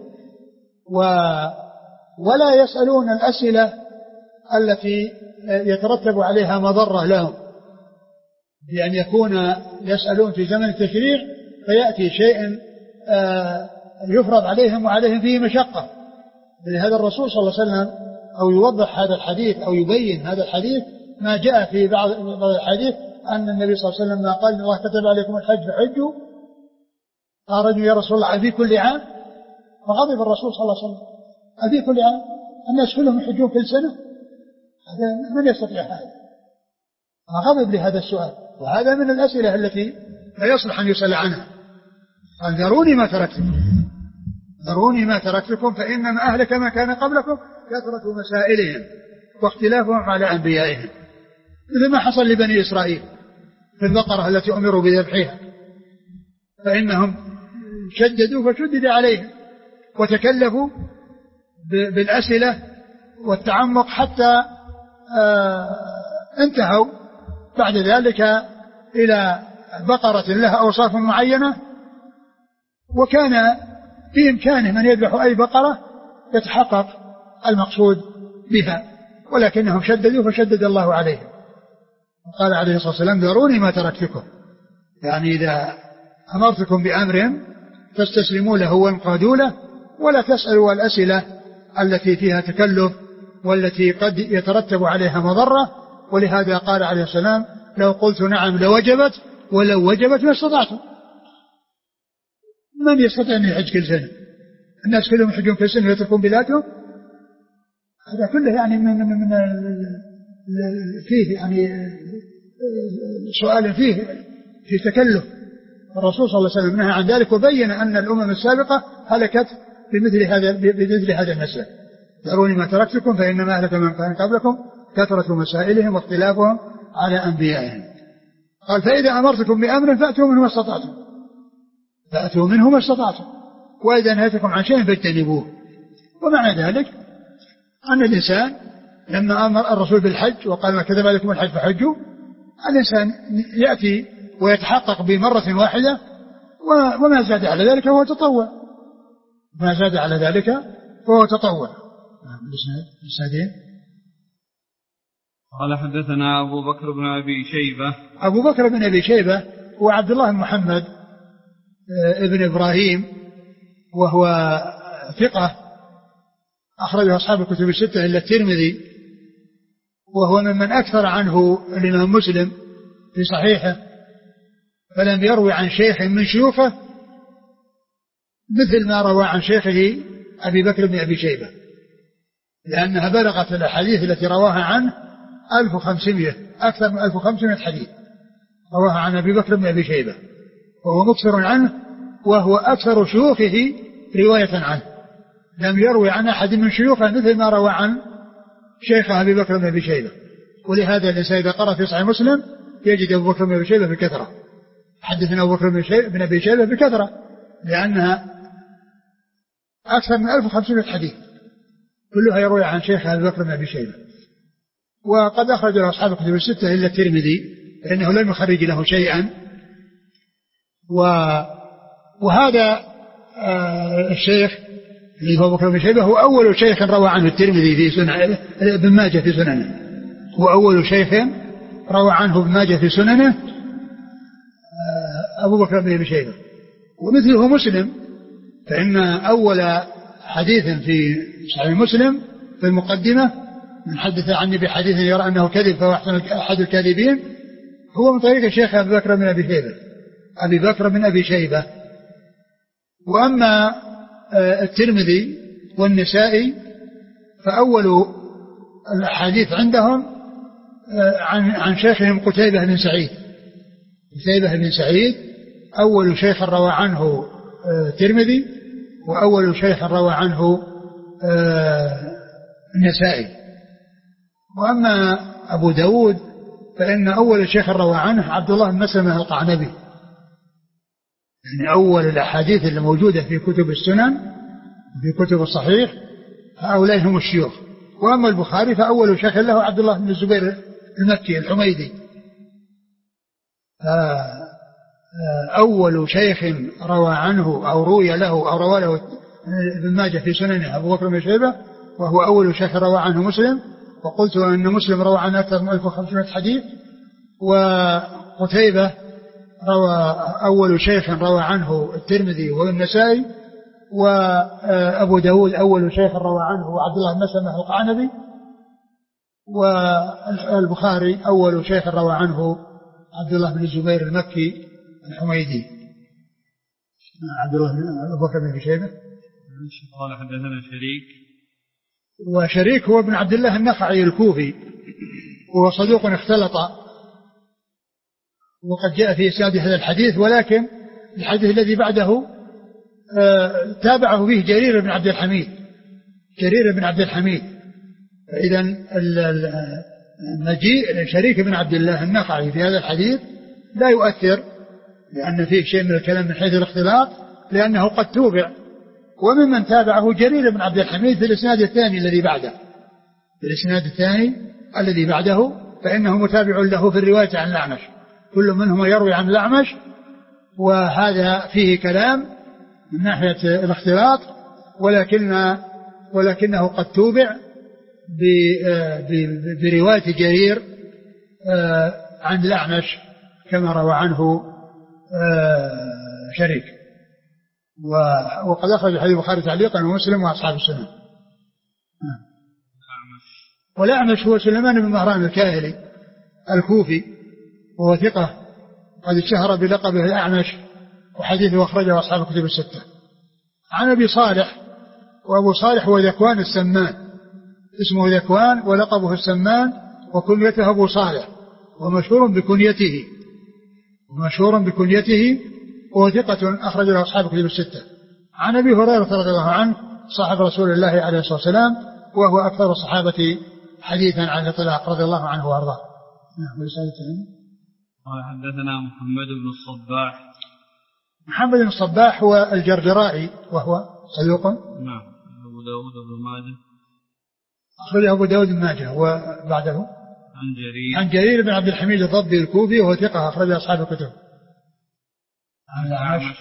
ولا يسألون الأسئلة التي يترتب عليها مضرة لهم، بأن يكون يسألون في زمن التشريع فيأتي شيء يفرض عليهم وعليهم فيه مشقة. لهذا الرسول صلى الله عليه وسلم أو يوضح هذا الحديث أو يبين هذا الحديث ما جاء في بعض الحديث أن النبي صلى الله عليه وسلم قال: الله كتب عليكم الحج فحجوا. قال رجل: يا رسول الله أفي كل عام؟ فغضب الرسول صلى الله عليه وسلم: أفي كل عام؟ الناس كلهم يحجون كل سنة؟ هذا من يستطيع هذا؟ فغضب لهذا السؤال، وهذا من الأسئلة التي لا يصلح أن يسأل عنها. قال: ذروني ما تركتكم، ذروني ما تركتكم فإنما أهلك ما كان قبلكم كثرة مسائلهم واختلافهم على أنبيائهم، مثل ما حصل لبني إسرائيل في البقرة التي أمروا بذبحها، فإنهم شددوا فشدد عليهم وتكلفوا بالأسئلة والتعمق حتى انتهوا بعد ذلك إلى بقرة لها أوصاف معينة، وكان في إمكانه من يذبح أي بقرة يتحقق المقصود بها، ولكنهم شددوا فشدد الله عليهم. قال عليه الصلاة والسلام: ذروني ما تركتكم، يعني إذا أمرتكم بأمر فاستسلموا له وانقادوا له، ولا تسألوا الأسئلة التي فيها تكلف والتي قد يترتب عليها مضرة. ولهذا قال عليه السلام: لو قلت نعم لوجبت ولو وجبت ما استطعتم. من يستطيع أن يحج كل سنة؟ الناس كلهم يحجون كل سنة ويتركون بلادهم؟ هذا كله يعني من فيه يعني سؤال فيه في تكلف. الرسول صلى الله عليه وسلم نهى عن ذلك وبين أن الأمم السابقة هلكت بمثل هذا المسألة: ذروني ما تركتكم فإنما أهلك من كان قبلكم كثرة مسائلهم واختلافهم على أنبيائهم. قال: فإذا أمرتكم بأمر فأتوا منه ما استطعتم، فأتوا منه ما استطعتم، وإذا نهيتكم عن شيء فاجتنبوه. ومعنى ذلك أن الإنسان لما أمر الرسول بالحج وقال: ما كتب عليكم الحج فحجوا، الإنسان يأتي ويتحقق بمرة واحدة، وما زاد على ذلك هو تطوع، ما زاد على ذلك هو تطوع. قال: حدثنا أبو بكر بن أبي شيبة. أبو بكر بن أبي شيبة هو عبد الله بن محمد ابن إبراهيم، وهو ثقة أخرجه أصحاب الكتب الستة إلا الترمذي، وهو ممن أكثر عنه الإمام مسلم في صحيحه، فلم يروي عن شيخ من شيوخه مثل ما روى عن شيخه أبي بكر بن أبي شيبة، لأنها بلغت الأحاديث التي رواها عنه 1500، أكثر من 1500 حديث رواها عن أبي بكر بن أبي شيبة، وهو مكثر عنه، وهو أكثر شيوخه رواية عنه. لم يروي عن أحد من شيوخه مثل ما روى عن شيخ أبي بكر بن أبي شيبة. ولهذا الإنسان إذا قرأ في صحيح مسلم يجد أبو بكر بن أبي شيبة بكثرة، حدثنا أبو بكر بن أبي شيبة بكثرة، لأنها أكثر من 1500 حديث كلها يروي عن شيخ أبي بكر بن أبي شيبة. وقد أخرج له أصحاب الكتب الستة إلا الترمذي، فإنه لم يخرج له شيئا. وهذا الشيخ اللي هو أبو بكر بن شيبة هو أول شيخ روى عنه الترمذي في سنن ابن ماجه في سننه، هو أول شيخ روى عنه ابن ماجه في سننه أبو بكر بن أبي شيبة. ومثله مسلم، فإن أول حديث في صحيح مسلم في المقدمة من حدث عني بحديث يرى أنه كذب فهو أحد الكاذبين، هو من طريق الشيخ أبي بكر بن أبي شيبة. وأما الترمذي والنسائي فأول الأحاديث عندهم عن شيخهم قتيبة بن سعيد أول شيخ روى عنه الترمذي، وأول شيخ روى عنه النسائي. وأما أبو داود فإن أول شيخ روى عنه عبد الله بن مسلمة القعنبي، يعني أول الأحاديث اللي موجودة في كتب السنن في كتب الصحيح هؤلاء هم الشيوخ. وأما البخاري فأول شيخ له عبد الله بن الزبير المكي الحميدي. أول شيخ روى عنه أو روى له ابن ماجه في سننه أبو بكر بن شيبة، وهو أول شيخ روى عنه مسلم، وقلت أن مسلم روى عنه أكثر من 1500 حديث. وقتيبة أول شيخ روى عنه الترمذي والنسائي، وأبو داود أول شيخ روى عنه عبد الله بن مسلمة القعنبي، والبخاري أول شيخ روى عنه عبد الله بن الزبير المكي الحميدي. عبد الله بن أبو بكر بن شيبة. قال حدثنا شريك، وشريك هو ابن عبد الله النخعي الكوفي، وهو صدوق اختلط، وقد جاء في إسناد هذا الحديث، ولكن الحديث الذي بعده تابعه به جرير بن عبد الحميد. فإذا مجيء شريك بن عبد الله النخعي في هذا الحديث لا يؤثر، لأن فيه شيء من الكلام من حيث الاختلاط، لأنه قد توبع. وممن تابعه جرير بن عبد الحميد في الإسناد الثاني الذي بعده، فإنه متابع له في الرواية عن الأعمش، كل منهما يروي عن الأعمش، وهذا فيه كلام من ناحية الاختلاط، ولكنه قد توبع برواية جرير عن الأعمش كما روى عنه شريك. وقد أخرج حديث البخاري تعليقا ومسلم وأصحاب السنن. والأعمش هو سليمان بن مهران الكاهلي الكوفي، وهو ثقة قد اشتهر بلقبه الأعمش، وحديثه أخرجه أصحاب الكتب الستة. عن أبي صالح، وأبو صالح هو ذكوان السمان، اسمه ذكوان ولقبه السمان، وكنيته أبو صالح، ومشهور بكنيته، وهو ثقة أخرج له أصحاب الكتب الستة. عن أبي هريرة رضي الله عنه صاحب رسول الله عليه الصلاة والسلام، وهو أكثر الصحابة حديثا عن الإطلاق رضي الله عنه وأرضاه. قال حدثنا محمد بن الصباح هو الجرجرائي، وهو صدوق. نعم. أبو داود بن ماجه أخرجه أبو داود بن ماجه. وبعده عن جرير بن عبد الحميد الضبي الكوفي، وهو ثقة أخرج أصحاب الكتب. عن الأعمش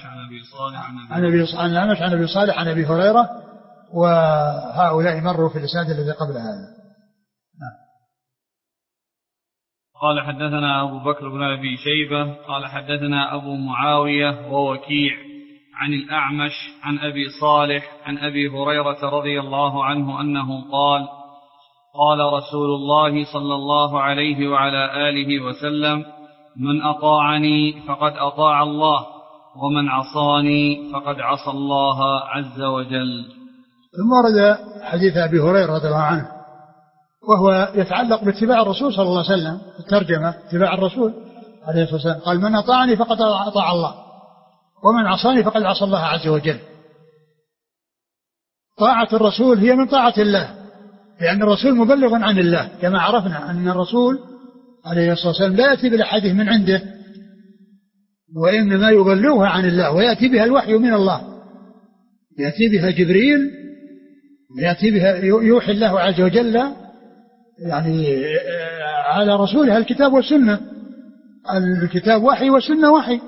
عن أبي صالح عن أبي هريرة، وهؤلاء مروا في الإسناد الذي قبل هذا. قال حدثنا أبو بكر بن أبي شيبة قال حدثنا أبو معاوية ووكيع عن الأعمش عن أبي صالح عن أبي هريرة رضي الله عنه أنه قال قال رسول الله صلى الله عليه وعلى آله وسلم: من أطاعني فقد أطاع الله، ومن عصاني فقد عصى الله عز وجل. ثم ورد حديث أبي هريرة رضي الله عنه، وهو يتعلق باتباع الرسول صلى الله عليه وسلم، الترجمة اتباع الرسول عليه الصلاة والسلام. قال: من أطاعني فقد أطاع الله، ومن عصاني فقد عصى الله عز وجل. طاعة الرسول هي من طاعة الله، لأن الرسول مبلغ عن الله، كما عرفنا أن الرسول عليه الصلاة والسلام لا يأتي بالأحاديث من عنده، وإنما يبلغها عن الله، ويأتي بها الوحي من الله، يأتي بها جبريل، يأتي بها يوحي الله عز وجل يعني على رسوله الكتاب والسنة. الكتاب وحي والسنة وحي.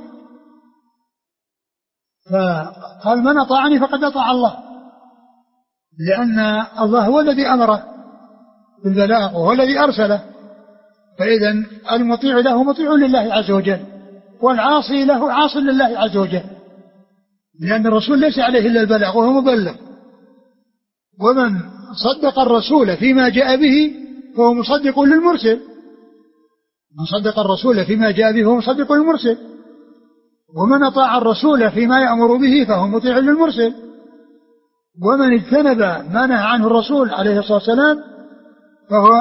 فقال: من أطاعني فقد أطاع الله، لأن الله هو الذي أمره بالبلاغ وهو الذي أرسله، فإذا المطيع له مطيع لله عز وجل، والعاصي له عاص لله عز وجل، لأن الرسول ليس عليه إلا البلاغ وهو مبلغ. ومن صدق الرسول فيما جاء به فهو مصدق للمرسل. من صدق الرسول فيما جاء به فهو مصدق للمرسل، ومن أطاع الرسول فيما يأمر به فهو مطيع للمرسل، ومن اجتنب ما نهى عنه الرسول عليه الصلاة والسلام فهو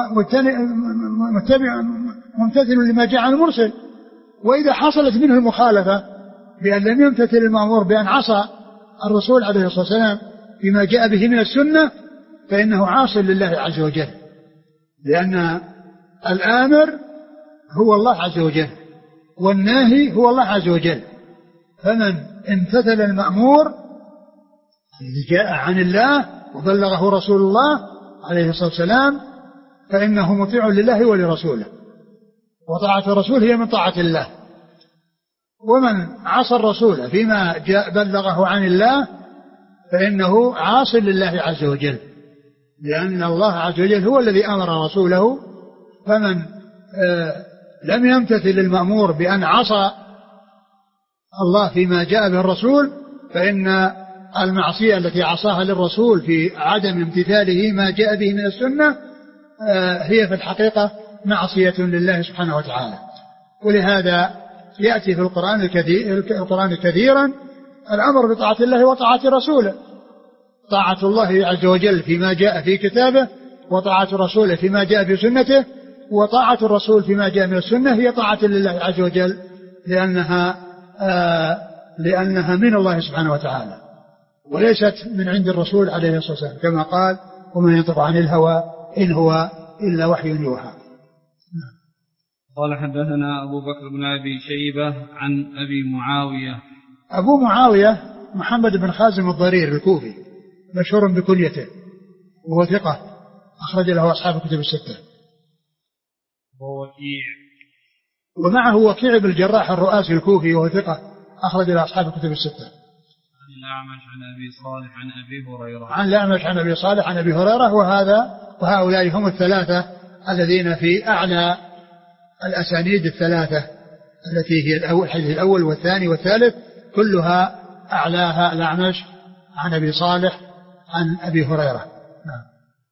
ممتثل لما جاء عن المرسل. وإذا حصلت منه المخالفة بأن لم يمتثل المأمور بأن عصى الرسول عليه الصلاة والسلام فيما جاء به من السنة فإنه عاص لله عز وجل، لأن الآمر هو الله عز وجل والناهي هو الله عز وجل. فمن امتثل المأمور الذي جاء عن الله وبلغه رسول الله عليه الصلاة والسلام فإنه مطيع لله ولرسوله، وطاعة الرسول هي من طاعة الله. ومن عصى الرسول فيما بلغه عن الله فإنه عاص لله عز وجل، لأن الله عز وجل هو الذي أمر رسوله. فمن لم يمتثل المأمور بأن عصى الله فيما جاء به الرسول فإن المعصية التي عصاها للرسول في عدم امتثاله ما جاء به من السنة هي في الحقيقة معصية لله سبحانه وتعالى. ولهذا يأتي في القرآن كثيرا الأمر بطاعة الله وطاعة رسوله. طاعة الله عز وجل فيما جاء في كتابه، وطاعة رسوله فيما جاء في سنته، وطاعة الرسول فيما جاء من السنة هي طاعة لله عز وجل، لأنها من الله سبحانه وتعالى وليست من عند الرسول عليه الصلاة والسلام، كما قال ومن ينطق عن الهوى إن هو إلا وحي يوحى. قال حدثنا أبو بكر بن أبي شيبة عن أبي معاوية. أبو معاوية محمد بن خازم الضرير الكوفي مشهور بكنيته وهو ثقة أخرج له أصحاب الكتب الستة. ومعه وكيع بن الجراح الرؤاسي الكوفي وهو ثقة أخرج له أصحاب الكتب الستة. عن الأعمش عن أبي صالح عن أبي هريرة. عن الأعمش عن أبي صالح عن أبي هريرة. وهؤلاء هم الثلاثة الذين في أعلى الأسانيد الثلاثة التي هي الحديث الأول والثاني والثالث كلها أعلاها الأعمش عن أبي صالح عن أبي هريرة. نعم.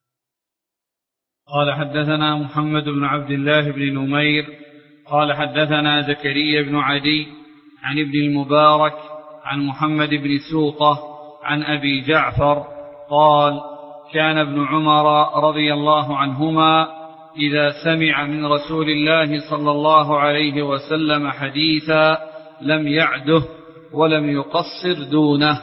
قال حدثنا محمد بن عبد الله بن نمير قال حدثنا زكريا بن عدي عن ابن المبارك عن محمد بن سوقة عن أبي جعفر قال كان ابن عمر رضي الله عنهما إذا سمع من رسول الله صلى الله عليه وسلم حديثا لم يعده ولم يقصر دونه.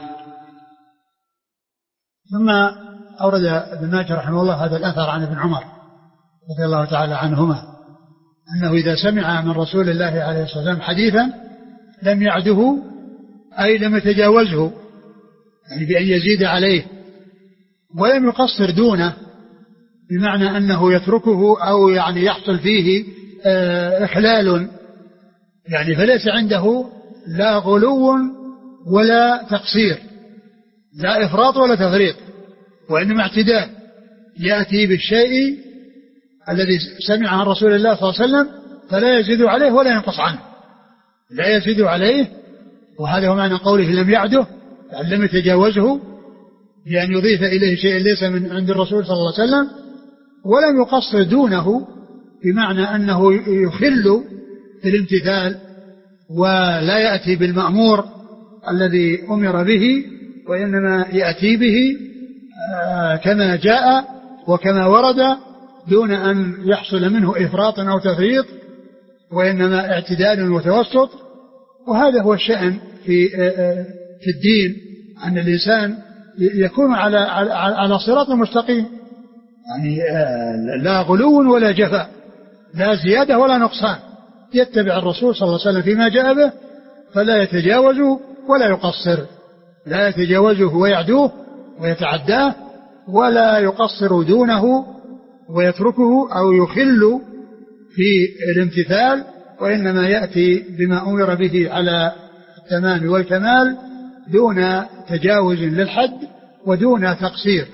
ثم أورد ابن ماجه رحمه الله هذا الأثر عن ابن عمر رضي الله تعالى عنهما أنه إذا سمع من رسول الله عليه الصلاة والسلام حديثا لم يعده أي لم يتجاوزه، يعني بأن يزيد عليه، ولم يقصر دونه بمعنى أنه يتركه أو يعني يحصل فيه إخلال، يعني فليس عنده لا غلو ولا تقصير، لا إفراط ولا تفريط، وإنما اعتدال، يأتي بالشيء الذي سمع عن رسول الله صلى الله عليه وسلم فلا يزيد عليه ولا ينقص عنه، لا يزيد عليه. وهذا هو معنى قوله لم يعده، يعني لم يتجاوزه بأن يضيف إليه شيء ليس من عند الرسول صلى الله عليه وسلم، ولم يقصر دونه بمعنى أنه يخل في الامتثال ولا يأتي بالمأمور الذي أمر به، وإنما يأتي به كما جاء وكما ورد دون أن يحصل منه إفراط أو تفريط، وإنما اعتدال وتوسط. وهذا هو الشأن في الدين، أن الإنسان يكون على صراط مستقيم، يعني لا غلو ولا جفاء، لا زيادة ولا نقصان، يتبع الرسول صلى الله عليه وسلم فيما جاء به فلا يتجاوزه ولا يقصر، لا يتجاوزه ويعدوه ويتعداه، ولا يقصر دونه ويتركه أو يخل في الامتثال، وإنما يأتي بما أمر به على التمام والكمال دون تجاوز للحد ودون تقصير.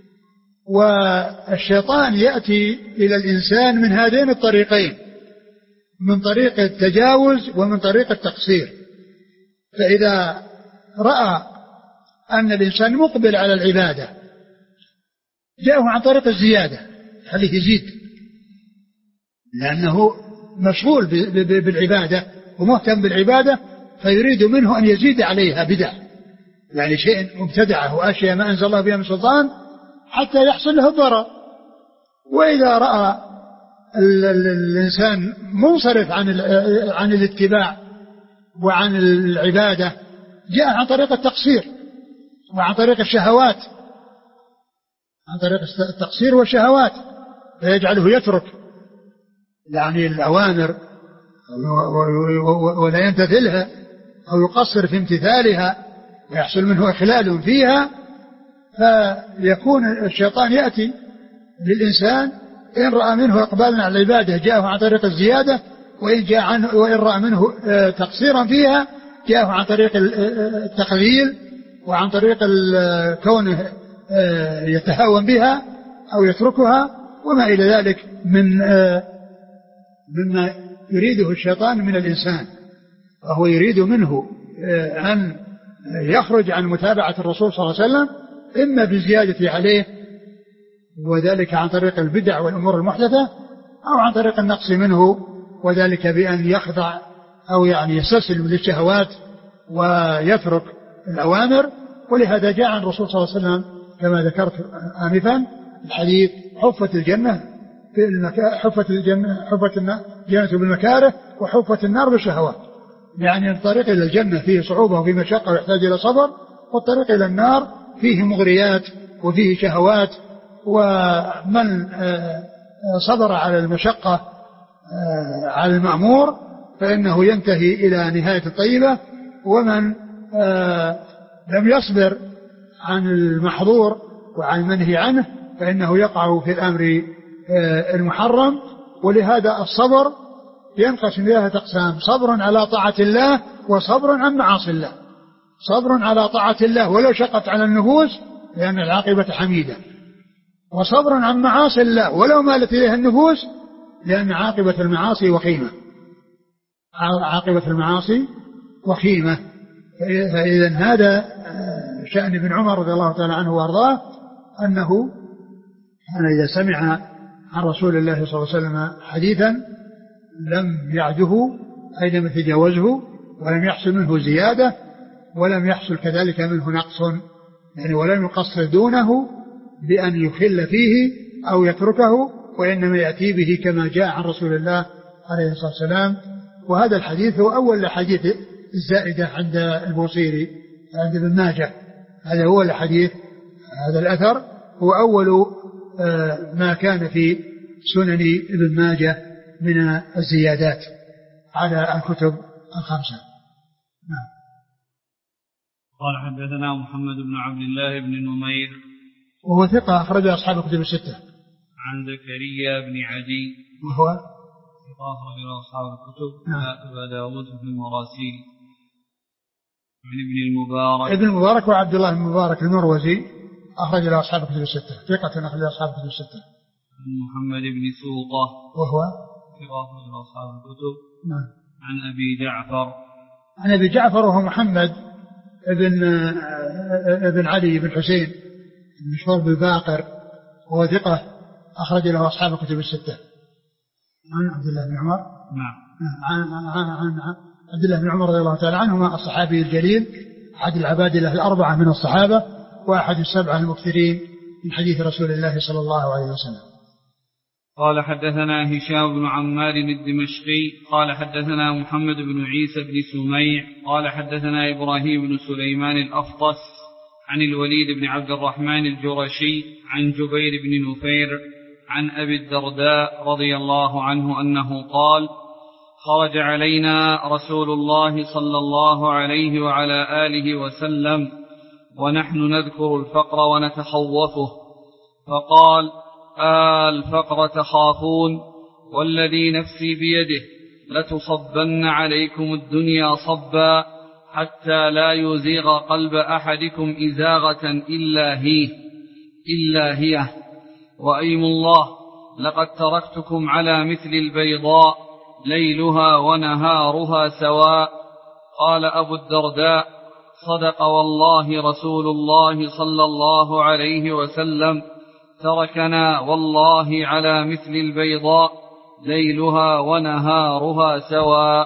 والشيطان يأتي إلى الإنسان من هذين الطريقين، من طريق التجاوز ومن طريق التقصير. فإذا رأى أن الإنسان مقبل على العبادة جاءه عن طريق الزيادة، خليه يزيد لأنه مشغول بالعبادة ومهتم بالعبادة، فيريد منه أن يزيد عليها بدع، يعني شيء مبتدعه وأشياء ما أنزل الله بها من سلطان حتى يحصل له الضرر. وإذا رأى الإنسان منصرف عن الاتباع وعن العبادة جاء عن طريق التقصير وعن طريق الشهوات، عن طريق التقصير والشهوات، فيجعله يترك يعني الأوامر ولا يمتثلها أو يقصر في امتثالها ويحصل منه إخلال فيها، فيكون الشيطان يأتي للإنسان إن رأى منه إقبالا على العبادة جاءه عن طريق الزيادة، وإن رأى منه تقصيرا فيها جاءه عن طريق التقليل وعن طريق كونه يتهاون بها أو يتركها وما إلى ذلك مما يريده الشيطان من الإنسان. وهو يريد منه أن يخرج عن متابعة الرسول صلى الله عليه وسلم إما بالزيادة عليه وذلك عن طريق البدع والأمور المحدثة، أو عن طريق النقص منه وذلك بأن يخضع أو يعني يستسلم للشهوات ويترك الأوامر. ولهذا جاء عن الرسول صلى الله عليه وسلم كما ذكرت آنفا الحديث حفت الجنة بالمكاره وحفت النار بالشهوات، يعني الطريق إلى الجنة فيه صعوبة وفيه مشقة ويحتاج إلى صبر، والطريق إلى النار فيه مغريات وفيه شهوات، ومن صبر على المشقة على المأمور فإنه ينتهي إلى نهاية الطيبة، ومن لم يصبر عن المحظور وعن المنهي عنه فإنه يقع في الأمر المحرم. ولهذا الصبر ينقسم إلى أقسام: صبر على طاعة الله وصبر عن معاصي الله. صبر على طاعة الله ولو شقت على النفوس لأن العاقبة حميدة، وصبر عن معاصي الله ولو مالت إليها النفوس لأن عاقبة المعاصي وخيمة. عاقبة المعاصي وخيمة. فإذا هذا شأن ابن عمر رضي الله تعالى عنه وأرضاه، أنه كان إذا سمع عن رسول الله صلى الله عليه وسلم حديثا لم يعده أي لم يتجاوزه ولم يحصل منه زيادة ولم يحصل كذلك منه نقص، يعني ولم يقصر دونه بأن يخل فيه أو يتركه، وإنما يأتي به كما جاء عن رسول الله عليه الصلاة والسلام. وهذا الحديث هو أول الحديث الزائدة عند البوصيري عند ابن ماجه. هذا هو الحديث، هذا الأثر هو أول ما كان في سنن ابن ماجه من الزيادات على الكتب الخمسة. نعم. قال حدثنا محمد بن عبد الله بن نمير وهو ثقة أخرج أصحاب الكتب الستة. عن زكريا بن عدي وهو ثقة أخرج أصحاب الكتب. نعم. أبا داود في المراسيل. عن ابن المبارك. ابن المبارك وعبد الله بن المبارك المروزي أخرج له أصحاب الكتب الستة، ثقة أخرج أصحاب الكتب الستة. عن محمد بن سوطة وهو ثقة أخرج أصحاب الكتب. نعم. عن أبي جعفر. عن أبي جعفر وهو محمد ابن علي بن حسين المشهور بالباقر، وهو ثقة أخرج له أصحاب الكتب الستة. عن عبد الله بن عمر. نعم. عن عبد الله بن عمر رضي الله تعالى عنهما الصحابي الجليل أحد العبادلة الأربعة من الصحابة وأحد السبعة المكثرين من حديث رسول الله صلى الله عليه وسلم. قال حدثنا هشام بن عمار الدمشقي قال حدثنا محمد بن عيسى بن سميع قال حدثنا إبراهيم بن سليمان الأفطس عن الوليد بن عبد الرحمن الجرشي عن جبير بن نفير عن أبي الدرداء رضي الله عنه أنه قال: خرج علينا رسول الله صلى الله عليه وعلى آله وسلم ونحن نذكر الفقر ونتخوفه، فقال: الفقر تخافون والذي نفسي بيده لتصبن عليكم الدنيا صبا حتى لا يزيغ قلب أحدكم إزاغة إلا هي وأيم الله لقد تركتكم على مثل البيضاء ليلها ونهارها سواء. قال أبو الدرداء: صدق والله رسول الله صلى الله عليه وسلم، تركنا والله على مثل البيضاء ليلها ونهارها سواء.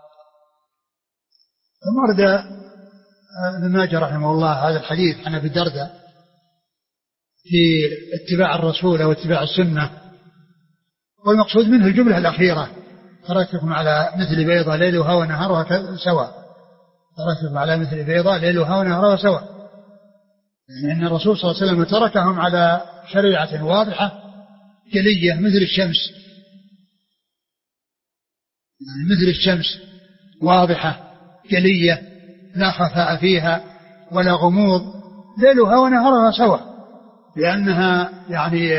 ثم ورد ابن ماجه رحمه الله هذا الحديث عن أبي الدرداء في اتباع الرسول واتباع السنة، والمقصود منه الجملة الأخيرة: تركتكم على مثل بيضة ليلها ونهارها سواء. تركتكم على مثل بيضة ليلها ونهارها سواء، يعني أن الرسول صلى الله عليه وسلم تركهم على شريعة واضحة جلية مثل الشمس، يعني مثل الشمس واضحة جلية لا خفاء فيها ولا غموض، ليلها ونهارها سواء، لأنها يعني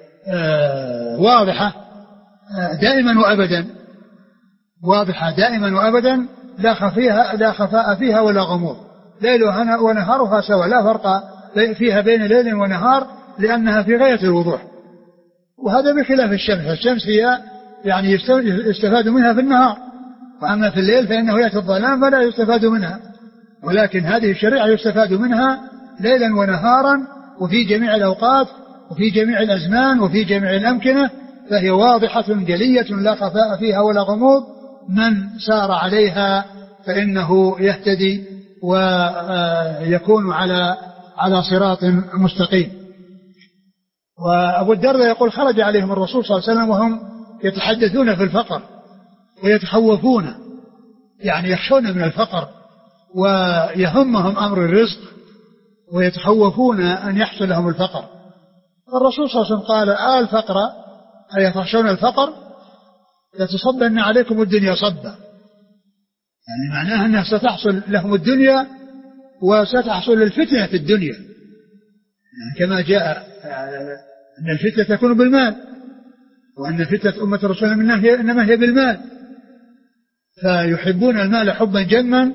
واضحة دائما وأبدا، واضحة دائما وأبدا، لا خفاء فيها ولا غموض، ليلها ونهارها سواء، لا فرق فيها بين ليل ونهار، لأنها في غاية الوضوح. وهذا بخلاف الشمس، الشمس هي يعني يستفاد منها في النهار، وأما في الليل فإنه يأتي الظلام فلا يستفاد منها، ولكن هذه الشريعة يستفاد منها ليلا ونهارا وفي جميع الأوقات وفي جميع الأزمان وفي جميع الأمكنة، فهي واضحة جلية لا خفاء فيها ولا غموض، من سار عليها فإنه يهتدي ويكون على صراط مستقيم. وأبو الدرداء يقول: خرج عليهم الرسول صلى الله عليه وسلم وهم يتحدثون في الفقر ويتخوفون، يعني يخشون من الفقر ويهمهم أمر الرزق ويتخوفون أن يحصل لهم الفقر. الرسول صلى الله عليه وسلم قال: الفقر أي تخشون الفقر لتصبن عليكم الدنيا صبا، يعني معناها أنها ستحصل لهم الدنيا وستحصل الفتنة في الدنيا، يعني كما جاء أن الفتنة تكون بالمال، وأن فتنة أمة الرسول إنما هي بالمال، فيحبون المال حبا جما،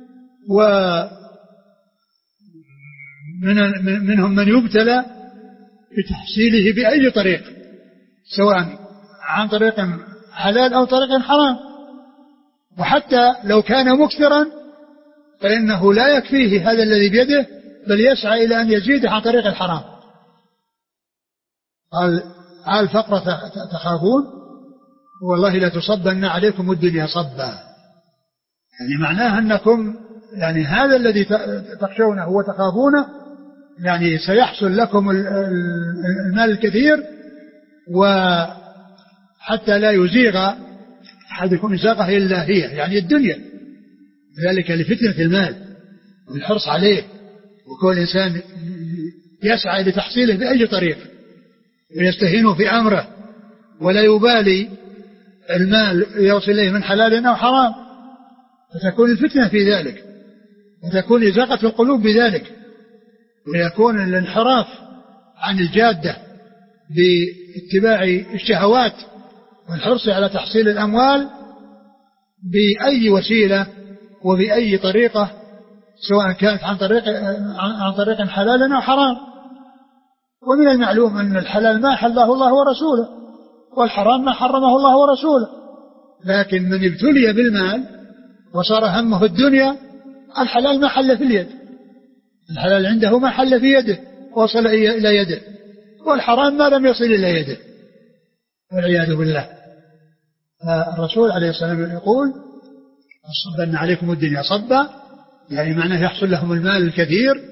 ومنهم من يبتلى بتحصيله بأي طريق، سواء عن طريق حلال أو طريق حرام، وحتى لو كان مكثرا فإنه لا يكفيه هذا الذي بيده، بل يسعى إلى أن يزيد عن طريق الحرام. قال: الفقر تخافون والله لا تصبن عليكم الدنيا صبا، يعني معناها أنكم يعني هذا الذي تخشونه وتخافونه يعني سيحصل لكم المال الكثير، وحتى لا يزيغ أحدكم إزاغه إلا هي، يعني الدنيا، ذلك لفتنة المال والحرص عليه، وكل إنسان يسعى لتحصيله بأي طريق ويستهين في أمره ولا يبالي المال يوصل إليه من حلال أو حرام، فتكون الفتنة في ذلك، وتكون إزاغة القلوب بذلك، ويكون الانحراف عن الجادة باتباع الشهوات والحرص على تحصيل الأموال بأي وسيلة وبأي طريقة، سواء كانت عن طريق حلال أو حرام. ومن المعلوم أن الحلال ما حله الله ورسوله، والحرام ما حرمه الله ورسوله، لكن من ابتلي بالمال وصار همه الدنيا، الحلال ما حل في اليد، الحلال عنده ما حل في يده وصل إلى يده، والحرام ما لم يصل إلى يده، والعياذ بالله. الرسول عليه الصلاة والسلام يقول: صبن عليكم الدنيا صبا، يعني معناه يحصل لهم المال الكثير،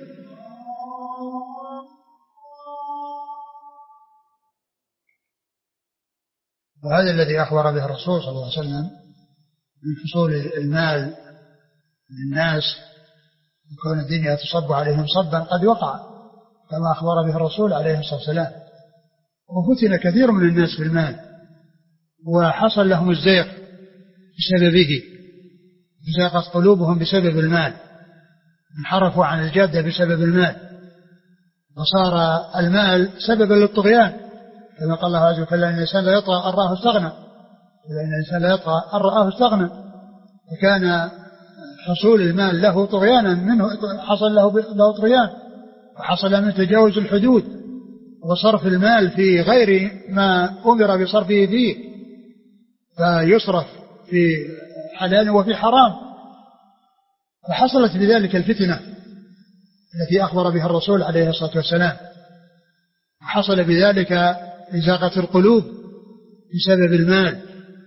وهذا الذي أخبر به الرسول صلى الله عليه وسلم من حصول المال للناس وكون الدنيا تصب عليهم صبا قد وقع، كما أخبر به الرسول عليه الصلاة والسلام. وفتن كثير من الناس بالمال، وحصل لهم الزيغ بسببه، زاغت قلوبهم بسبب المال، انحرفوا عن الجادة بسبب المال، وصار المال سببا للطغيان، كما قال الله عز وجل: إن الإنسان لا يطغى أن رآه استغنى، إن الإنسان لا يطغى أن رآه استغنى. وكان حصول المال له طغيانا منه، حصل له طغيان، وحصل من تجاوز الحدود وصرف المال في غير ما أمر بصرفه فيه، فيصرف في حلال وفي حرام، فحصلت بذلك الفتنة التي أخبر بها الرسول عليه الصلاة والسلام. حصل بذلك إزاغة القلوب بسبب المال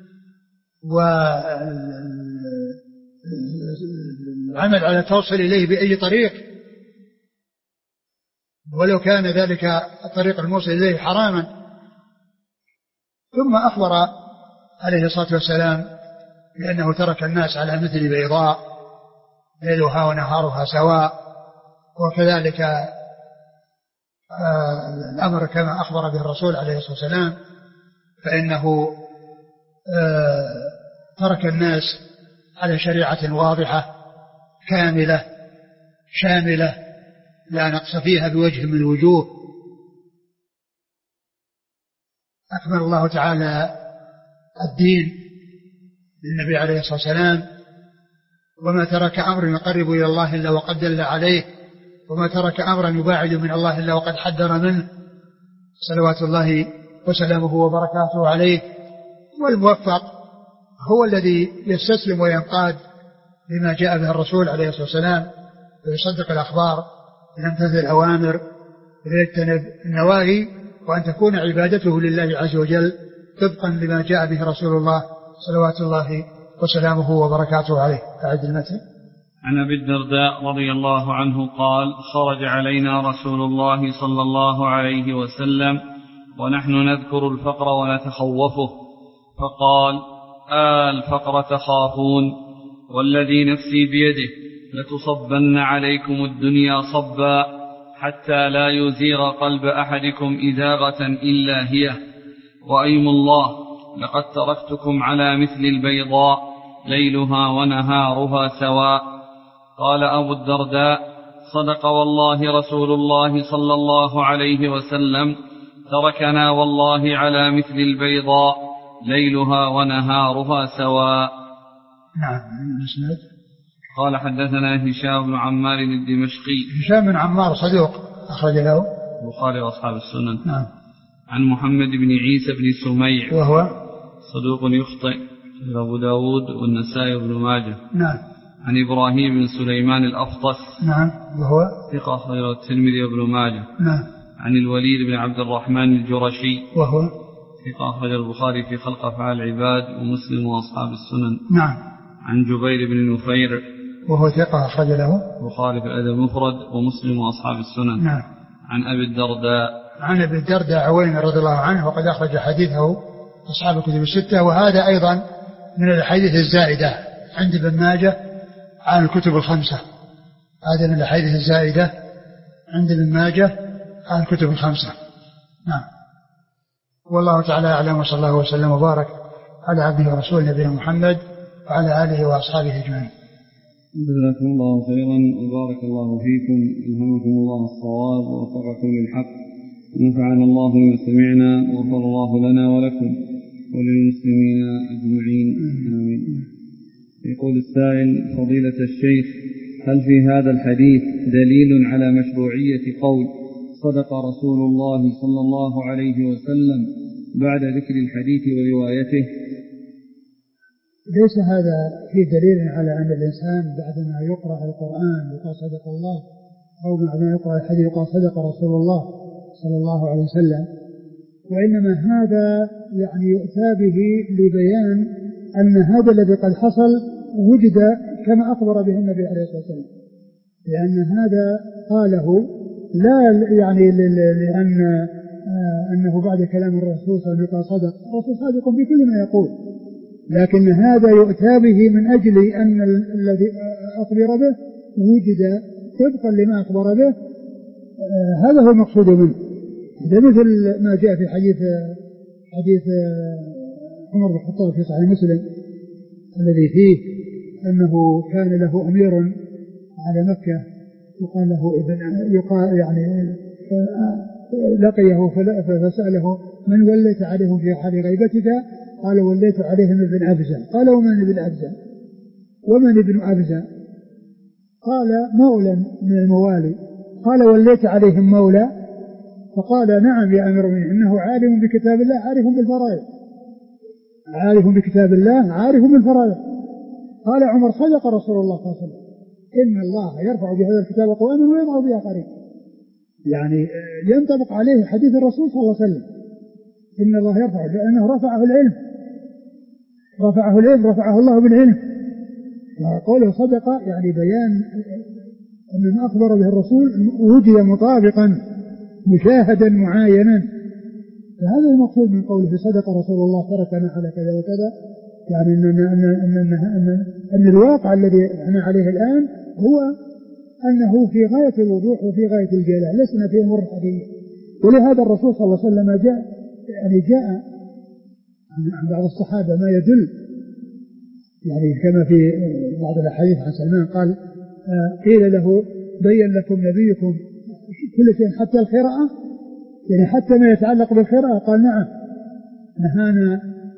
والعمل على التوصل إليه بأي طريق، ولو كان ذلك الطريق الموصل إليه حراما. ثم أخبر عليه الصلاة والسلام بأنه ترك الناس على مثل بيضاء ليلها ونهارها سواء، وكذلك الأمر كما أخبر به الرسول عليه الصلاة والسلام، فإنه ترك الناس على شريعة واضحة كاملة شاملة لا نقص فيها بوجه من الوجوه. أكمل الله تعالى الدين للنبي عليه الصلاة والسلام، وما ترك أمر يقرب إلى الله إلا وقد دل عليه، وما ترك أمرا يباعد من الله إلا وقد حذر منه، صلوات الله وسلامه وبركاته عليه. والموفق هو الذي يستسلم وينقاد لما جاء به الرسول عليه الصلاة والسلام، ويصدق الأخبار، ويمتثل الأوامر، ويجتنب النواهي، وأن تكون عبادته لله عز وجل طبقا لما جاء به رسول الله صلوات الله وسلامه وبركاته عليه. أعد المثل. عن أبي الدرداء رضي الله عنه قال: خرج علينا رسول الله صلى الله عليه وسلم ونحن نذكر الفقر ونتخوفه، فقال: الفقر تخافون، والذي نفسي بيده لتصبن عليكم الدنيا صبا حتى لا يزيغ قلب أحدكم إزاغة إلا هي، وأيم الله لقد تركتكم على مثل البيضاء ليلها ونهارها سواء. قال أبو الدرداء: صدق والله رسول الله صلى الله عليه وسلم، تركنا والله على مثل البيضاء ليلها ونهارها سواء. نعم. قال: حدثنا هشام بن عمار الدمشقي. هشام بن عمار صدوق أخرج له البخاري وأصحاب السنن. نعم. عن محمد بن عيسى بن سميع وهو صدوق يخطئ، أبو داود والنسائي بن ماجه. نعم. عن إبراهيم بن سليمان الأفطس. نعم. وهو ثقة أخرجه الترمذي وابن ماجه. نعم. عن الوليد بن عبد الرحمن الجرشي. وهو ثقة أخرج البخاري في خلق أفعال العباد ومسلم وأصحاب السنن. نعم. عن جبير بن نفير. وهو ثقة أخرج له البخاري في الأدب المفرد ومسلم وأصحاب السنن. نعم. عن أبي الدرداء. عن أبي الدرداء عويمر رضي الله عنه، وقد أخرج حديثه أصحاب الكتب الستة، وهذا أيضا من الحديث الزائدة عند ابن ماجه عن الكتب الخمسة. هذا من الحديث الزائدة عند ابن ماجه عن الكتب الخمسة. نعم. والله تعالى أعلم، وصلى الله وسلم وبارك على عبده ورسوله نبينا محمد وعلى آله وأصحابه أجمعين. جزاكم الله خيرا وبارك الله فيكم، ألهمكم الله الصواب ووفقكم للحق، ونفعنا الله بما سمعنا، وغفر الله لنا ولكم وللمسلمين أجمعين، آمين. يقول السائل: فضيلة الشيخ، هل في هذا الحديث دليل على مشروعية قول صدق رسول الله صلى الله عليه وسلم بعد ذكر الحديث وروايته؟ ليس هذا فيه دليل على أن الإنسان بعدما يقرأ القرآن يقول صدق الله، أو بعدما يقرأ الحديث يقول صدق رسول الله صلى الله عليه وسلم، وإنما هذا يعني يؤتى به لبيان أن هذا الذي قد حصل وجد كما أخبر به النبي عليه الصلاة والسلام، لأن هذا قاله لا يعني لأن أنه بعد كلام الرسول صلى الله عليه وسلم صدق، الرسول صادق بكل ما يقول، لكن هذا يؤتى به من أجل أن الذي أخبر به وجد طبقا لما أخبر به، هذا هو المقصود منه. هذا مثل ما جاء في حديث عمر بن الخطاب في صحيح مسلم الذي فيه أنه كان له أمير على مكة يقال له يعني لقيه فسأله: من وليت عليهم في حال غيبتك؟ قال: وليت عليهم ابن أبزة. قال: ومن ابن أبزة؟ ومن ابن أبزة؟ قال: مولى من الموالي. قال: وليت عليهم مولى؟ فقال: نعم يا أمير المؤمنين، إنه عالم بكتاب الله عارف بالفرائض، عارف بكتاب الله عارف بالفرائض. قال عمر: صدق رسول الله صلى الله عليه وسلم، إن الله يرفع بهذا الكتاب قواما ويضع به آخرين، يعني ينطبق عليه حديث الرسول صلى الله عليه وسلم، إن الله يرفع، لأنه رفعه العلم، رفعه الله بالعلم. وقوله صدق يعني بيان أن ما أخبر به الرسول وجد مطابقا مشاهدا معاينا. فهذا المقصود من قوله صدق رسول الله تركنا على كذا وكذا، يعني أن الواقع الذي احنا عليه الآن هو أنه في غاية الوضوح وفي غاية الجلاء، لسنا في أمور حقيقية. ولهذا الرسول صلى الله عليه وسلم جاء عن بعض الصحابة ما يدل، يعني كما في بعض الأحاديث عن سلمان قال قيل له بين لكم نبيكم كل شيء حتى القراءة، يعني حتى ما يتعلق بالقراءة. قال نعم، نهانا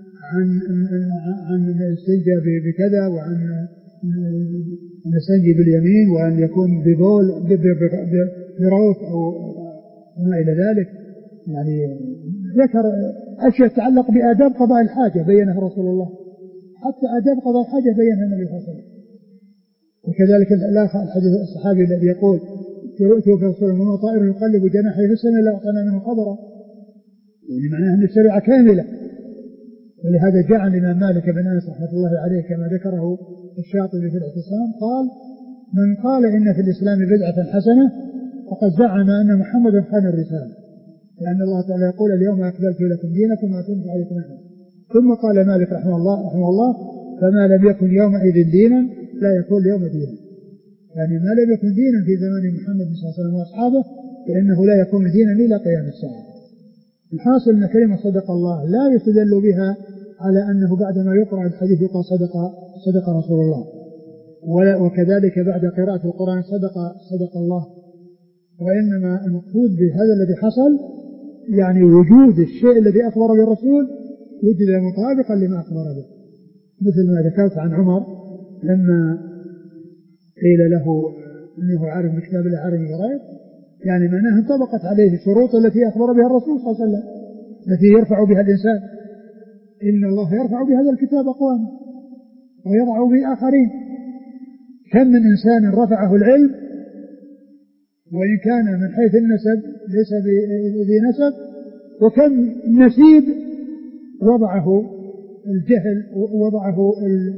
عن الاستنجاء بكذا، وعن أن يستنجي باليمين، وأن يكون ببول بروث أو ما إلى ذلك. يعني ذكر أشياء تتعلق بآداب قضاء الحاجة بينها رسول الله، حتى آداب قضاء الحاجة بينها النبي صلى الله عليه وسلم. وكذلك الحديث الصحابي الذي يقول رؤيته في رسول الله طائر يقلب جناحه في السماء لا أعطانا منه خبرا، يعني معناه أن الشريعة كاملة. ولهذا جاء الإمام مالك بن أنس رحمة الله عليه كما ذكره الشاطبي في الاعتصام قال من قال إن في الإسلام بدعة حسنة فقد زعم أن محمدا خان الرسالة، لأن الله تعالى يقول اليوم أكملت لكم دينكم وأتممت عليكم نعمتي. ثم قال مالك رحمه الله فما لم يكن يومئذ دينا لا يكون اليوم دينا، يعني ما لم يكن دينا في زمان محمد صلى الله عليه وسلم وأصحابه فإنه لا يكون دينا إلى قيام الساعة. الحاصل أن كلمة صدق الله لا يستدل بها على أنه بعدما يقرأ الحديث يقال صدق رسول الله، وكذلك بعد قراءة القرآن صدق الله، وإنما المقصود بهذا الذي حصل يعني وجود الشيء الذي أخبر به الرسول وجد مطابقا لما أخبر به، مثل ما ذكرت عن عمر لما قيل له إنه عارف من كتاب الله عارف من غير، يعني معناه انطبقت عليه الشروط التي أخبر بها الرسول صلى الله عليه وسلم التي يرفع بها الإنسان. إن الله يرفع بهذا الكتاب أقواما ويضع به آخرين. كم من إنسان رفعه العلم وإن كان من حيث النسب ليس بذي نسب، وكم نسيب وضعه الجهل ووضعه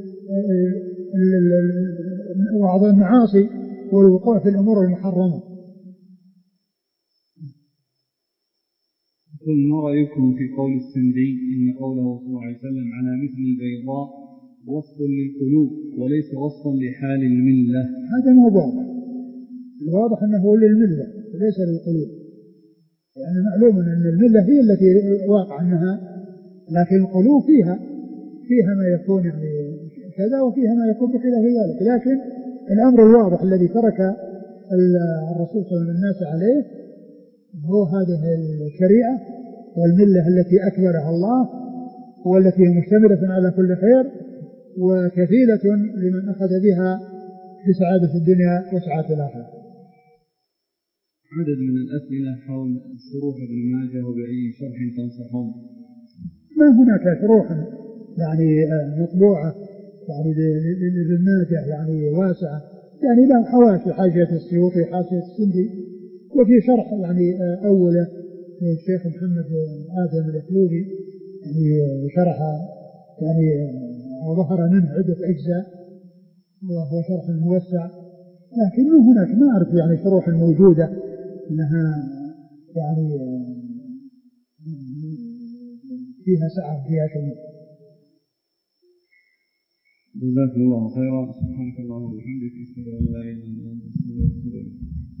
بعض المعاصي والوقوع في الأمور المحرمة. ما رأيكم في قول السندي إن قوله صلى الله عليه وسلم على مثل البيضاء وصف للقلوب وليس وصفا لحال الملة؟ هذا مو واضح، الواضح أنه للملة وليس للقلوب، يعني معلوم أن الملة هي التي واقع عنها، لكن القلوب فيها ما يكون يعني كذا وفيها ما يكون بخلاف ذلك. لكن الأمر الواضح الذي ترك الرسول صلى الله عليه وسلم الناس عليه هو هذه الشريعة والملة التي أكبرها الله والتي مشتملة على كل خير وكفيلة لمن أخذ بها بسعادة الدنيا وسعادة الآخرة. عدد من الأسئلة حول شروح ابن ماجه وبأي شرح تنصحون؟ ما هناك شروح يعني مطبوعة يعني لابن ماجه يعني واسعة، يعني له حواشي، حاشية السيوطي، حاشية السندي، وفي شرح يعني أوله الشيخ محمد آدم الأكلوبي يعني شرح يعني وظهر منه عدة أجزاء وهو شرح موسع، لكن هناك ما أعرف يعني شروح موجودة أنها يعني فيها سعة فيها شيء. جزاكم الله خيرا. سبحانك اللهم وبحمدك، أشهد أن لا إله إلا أنت، أستغفرك.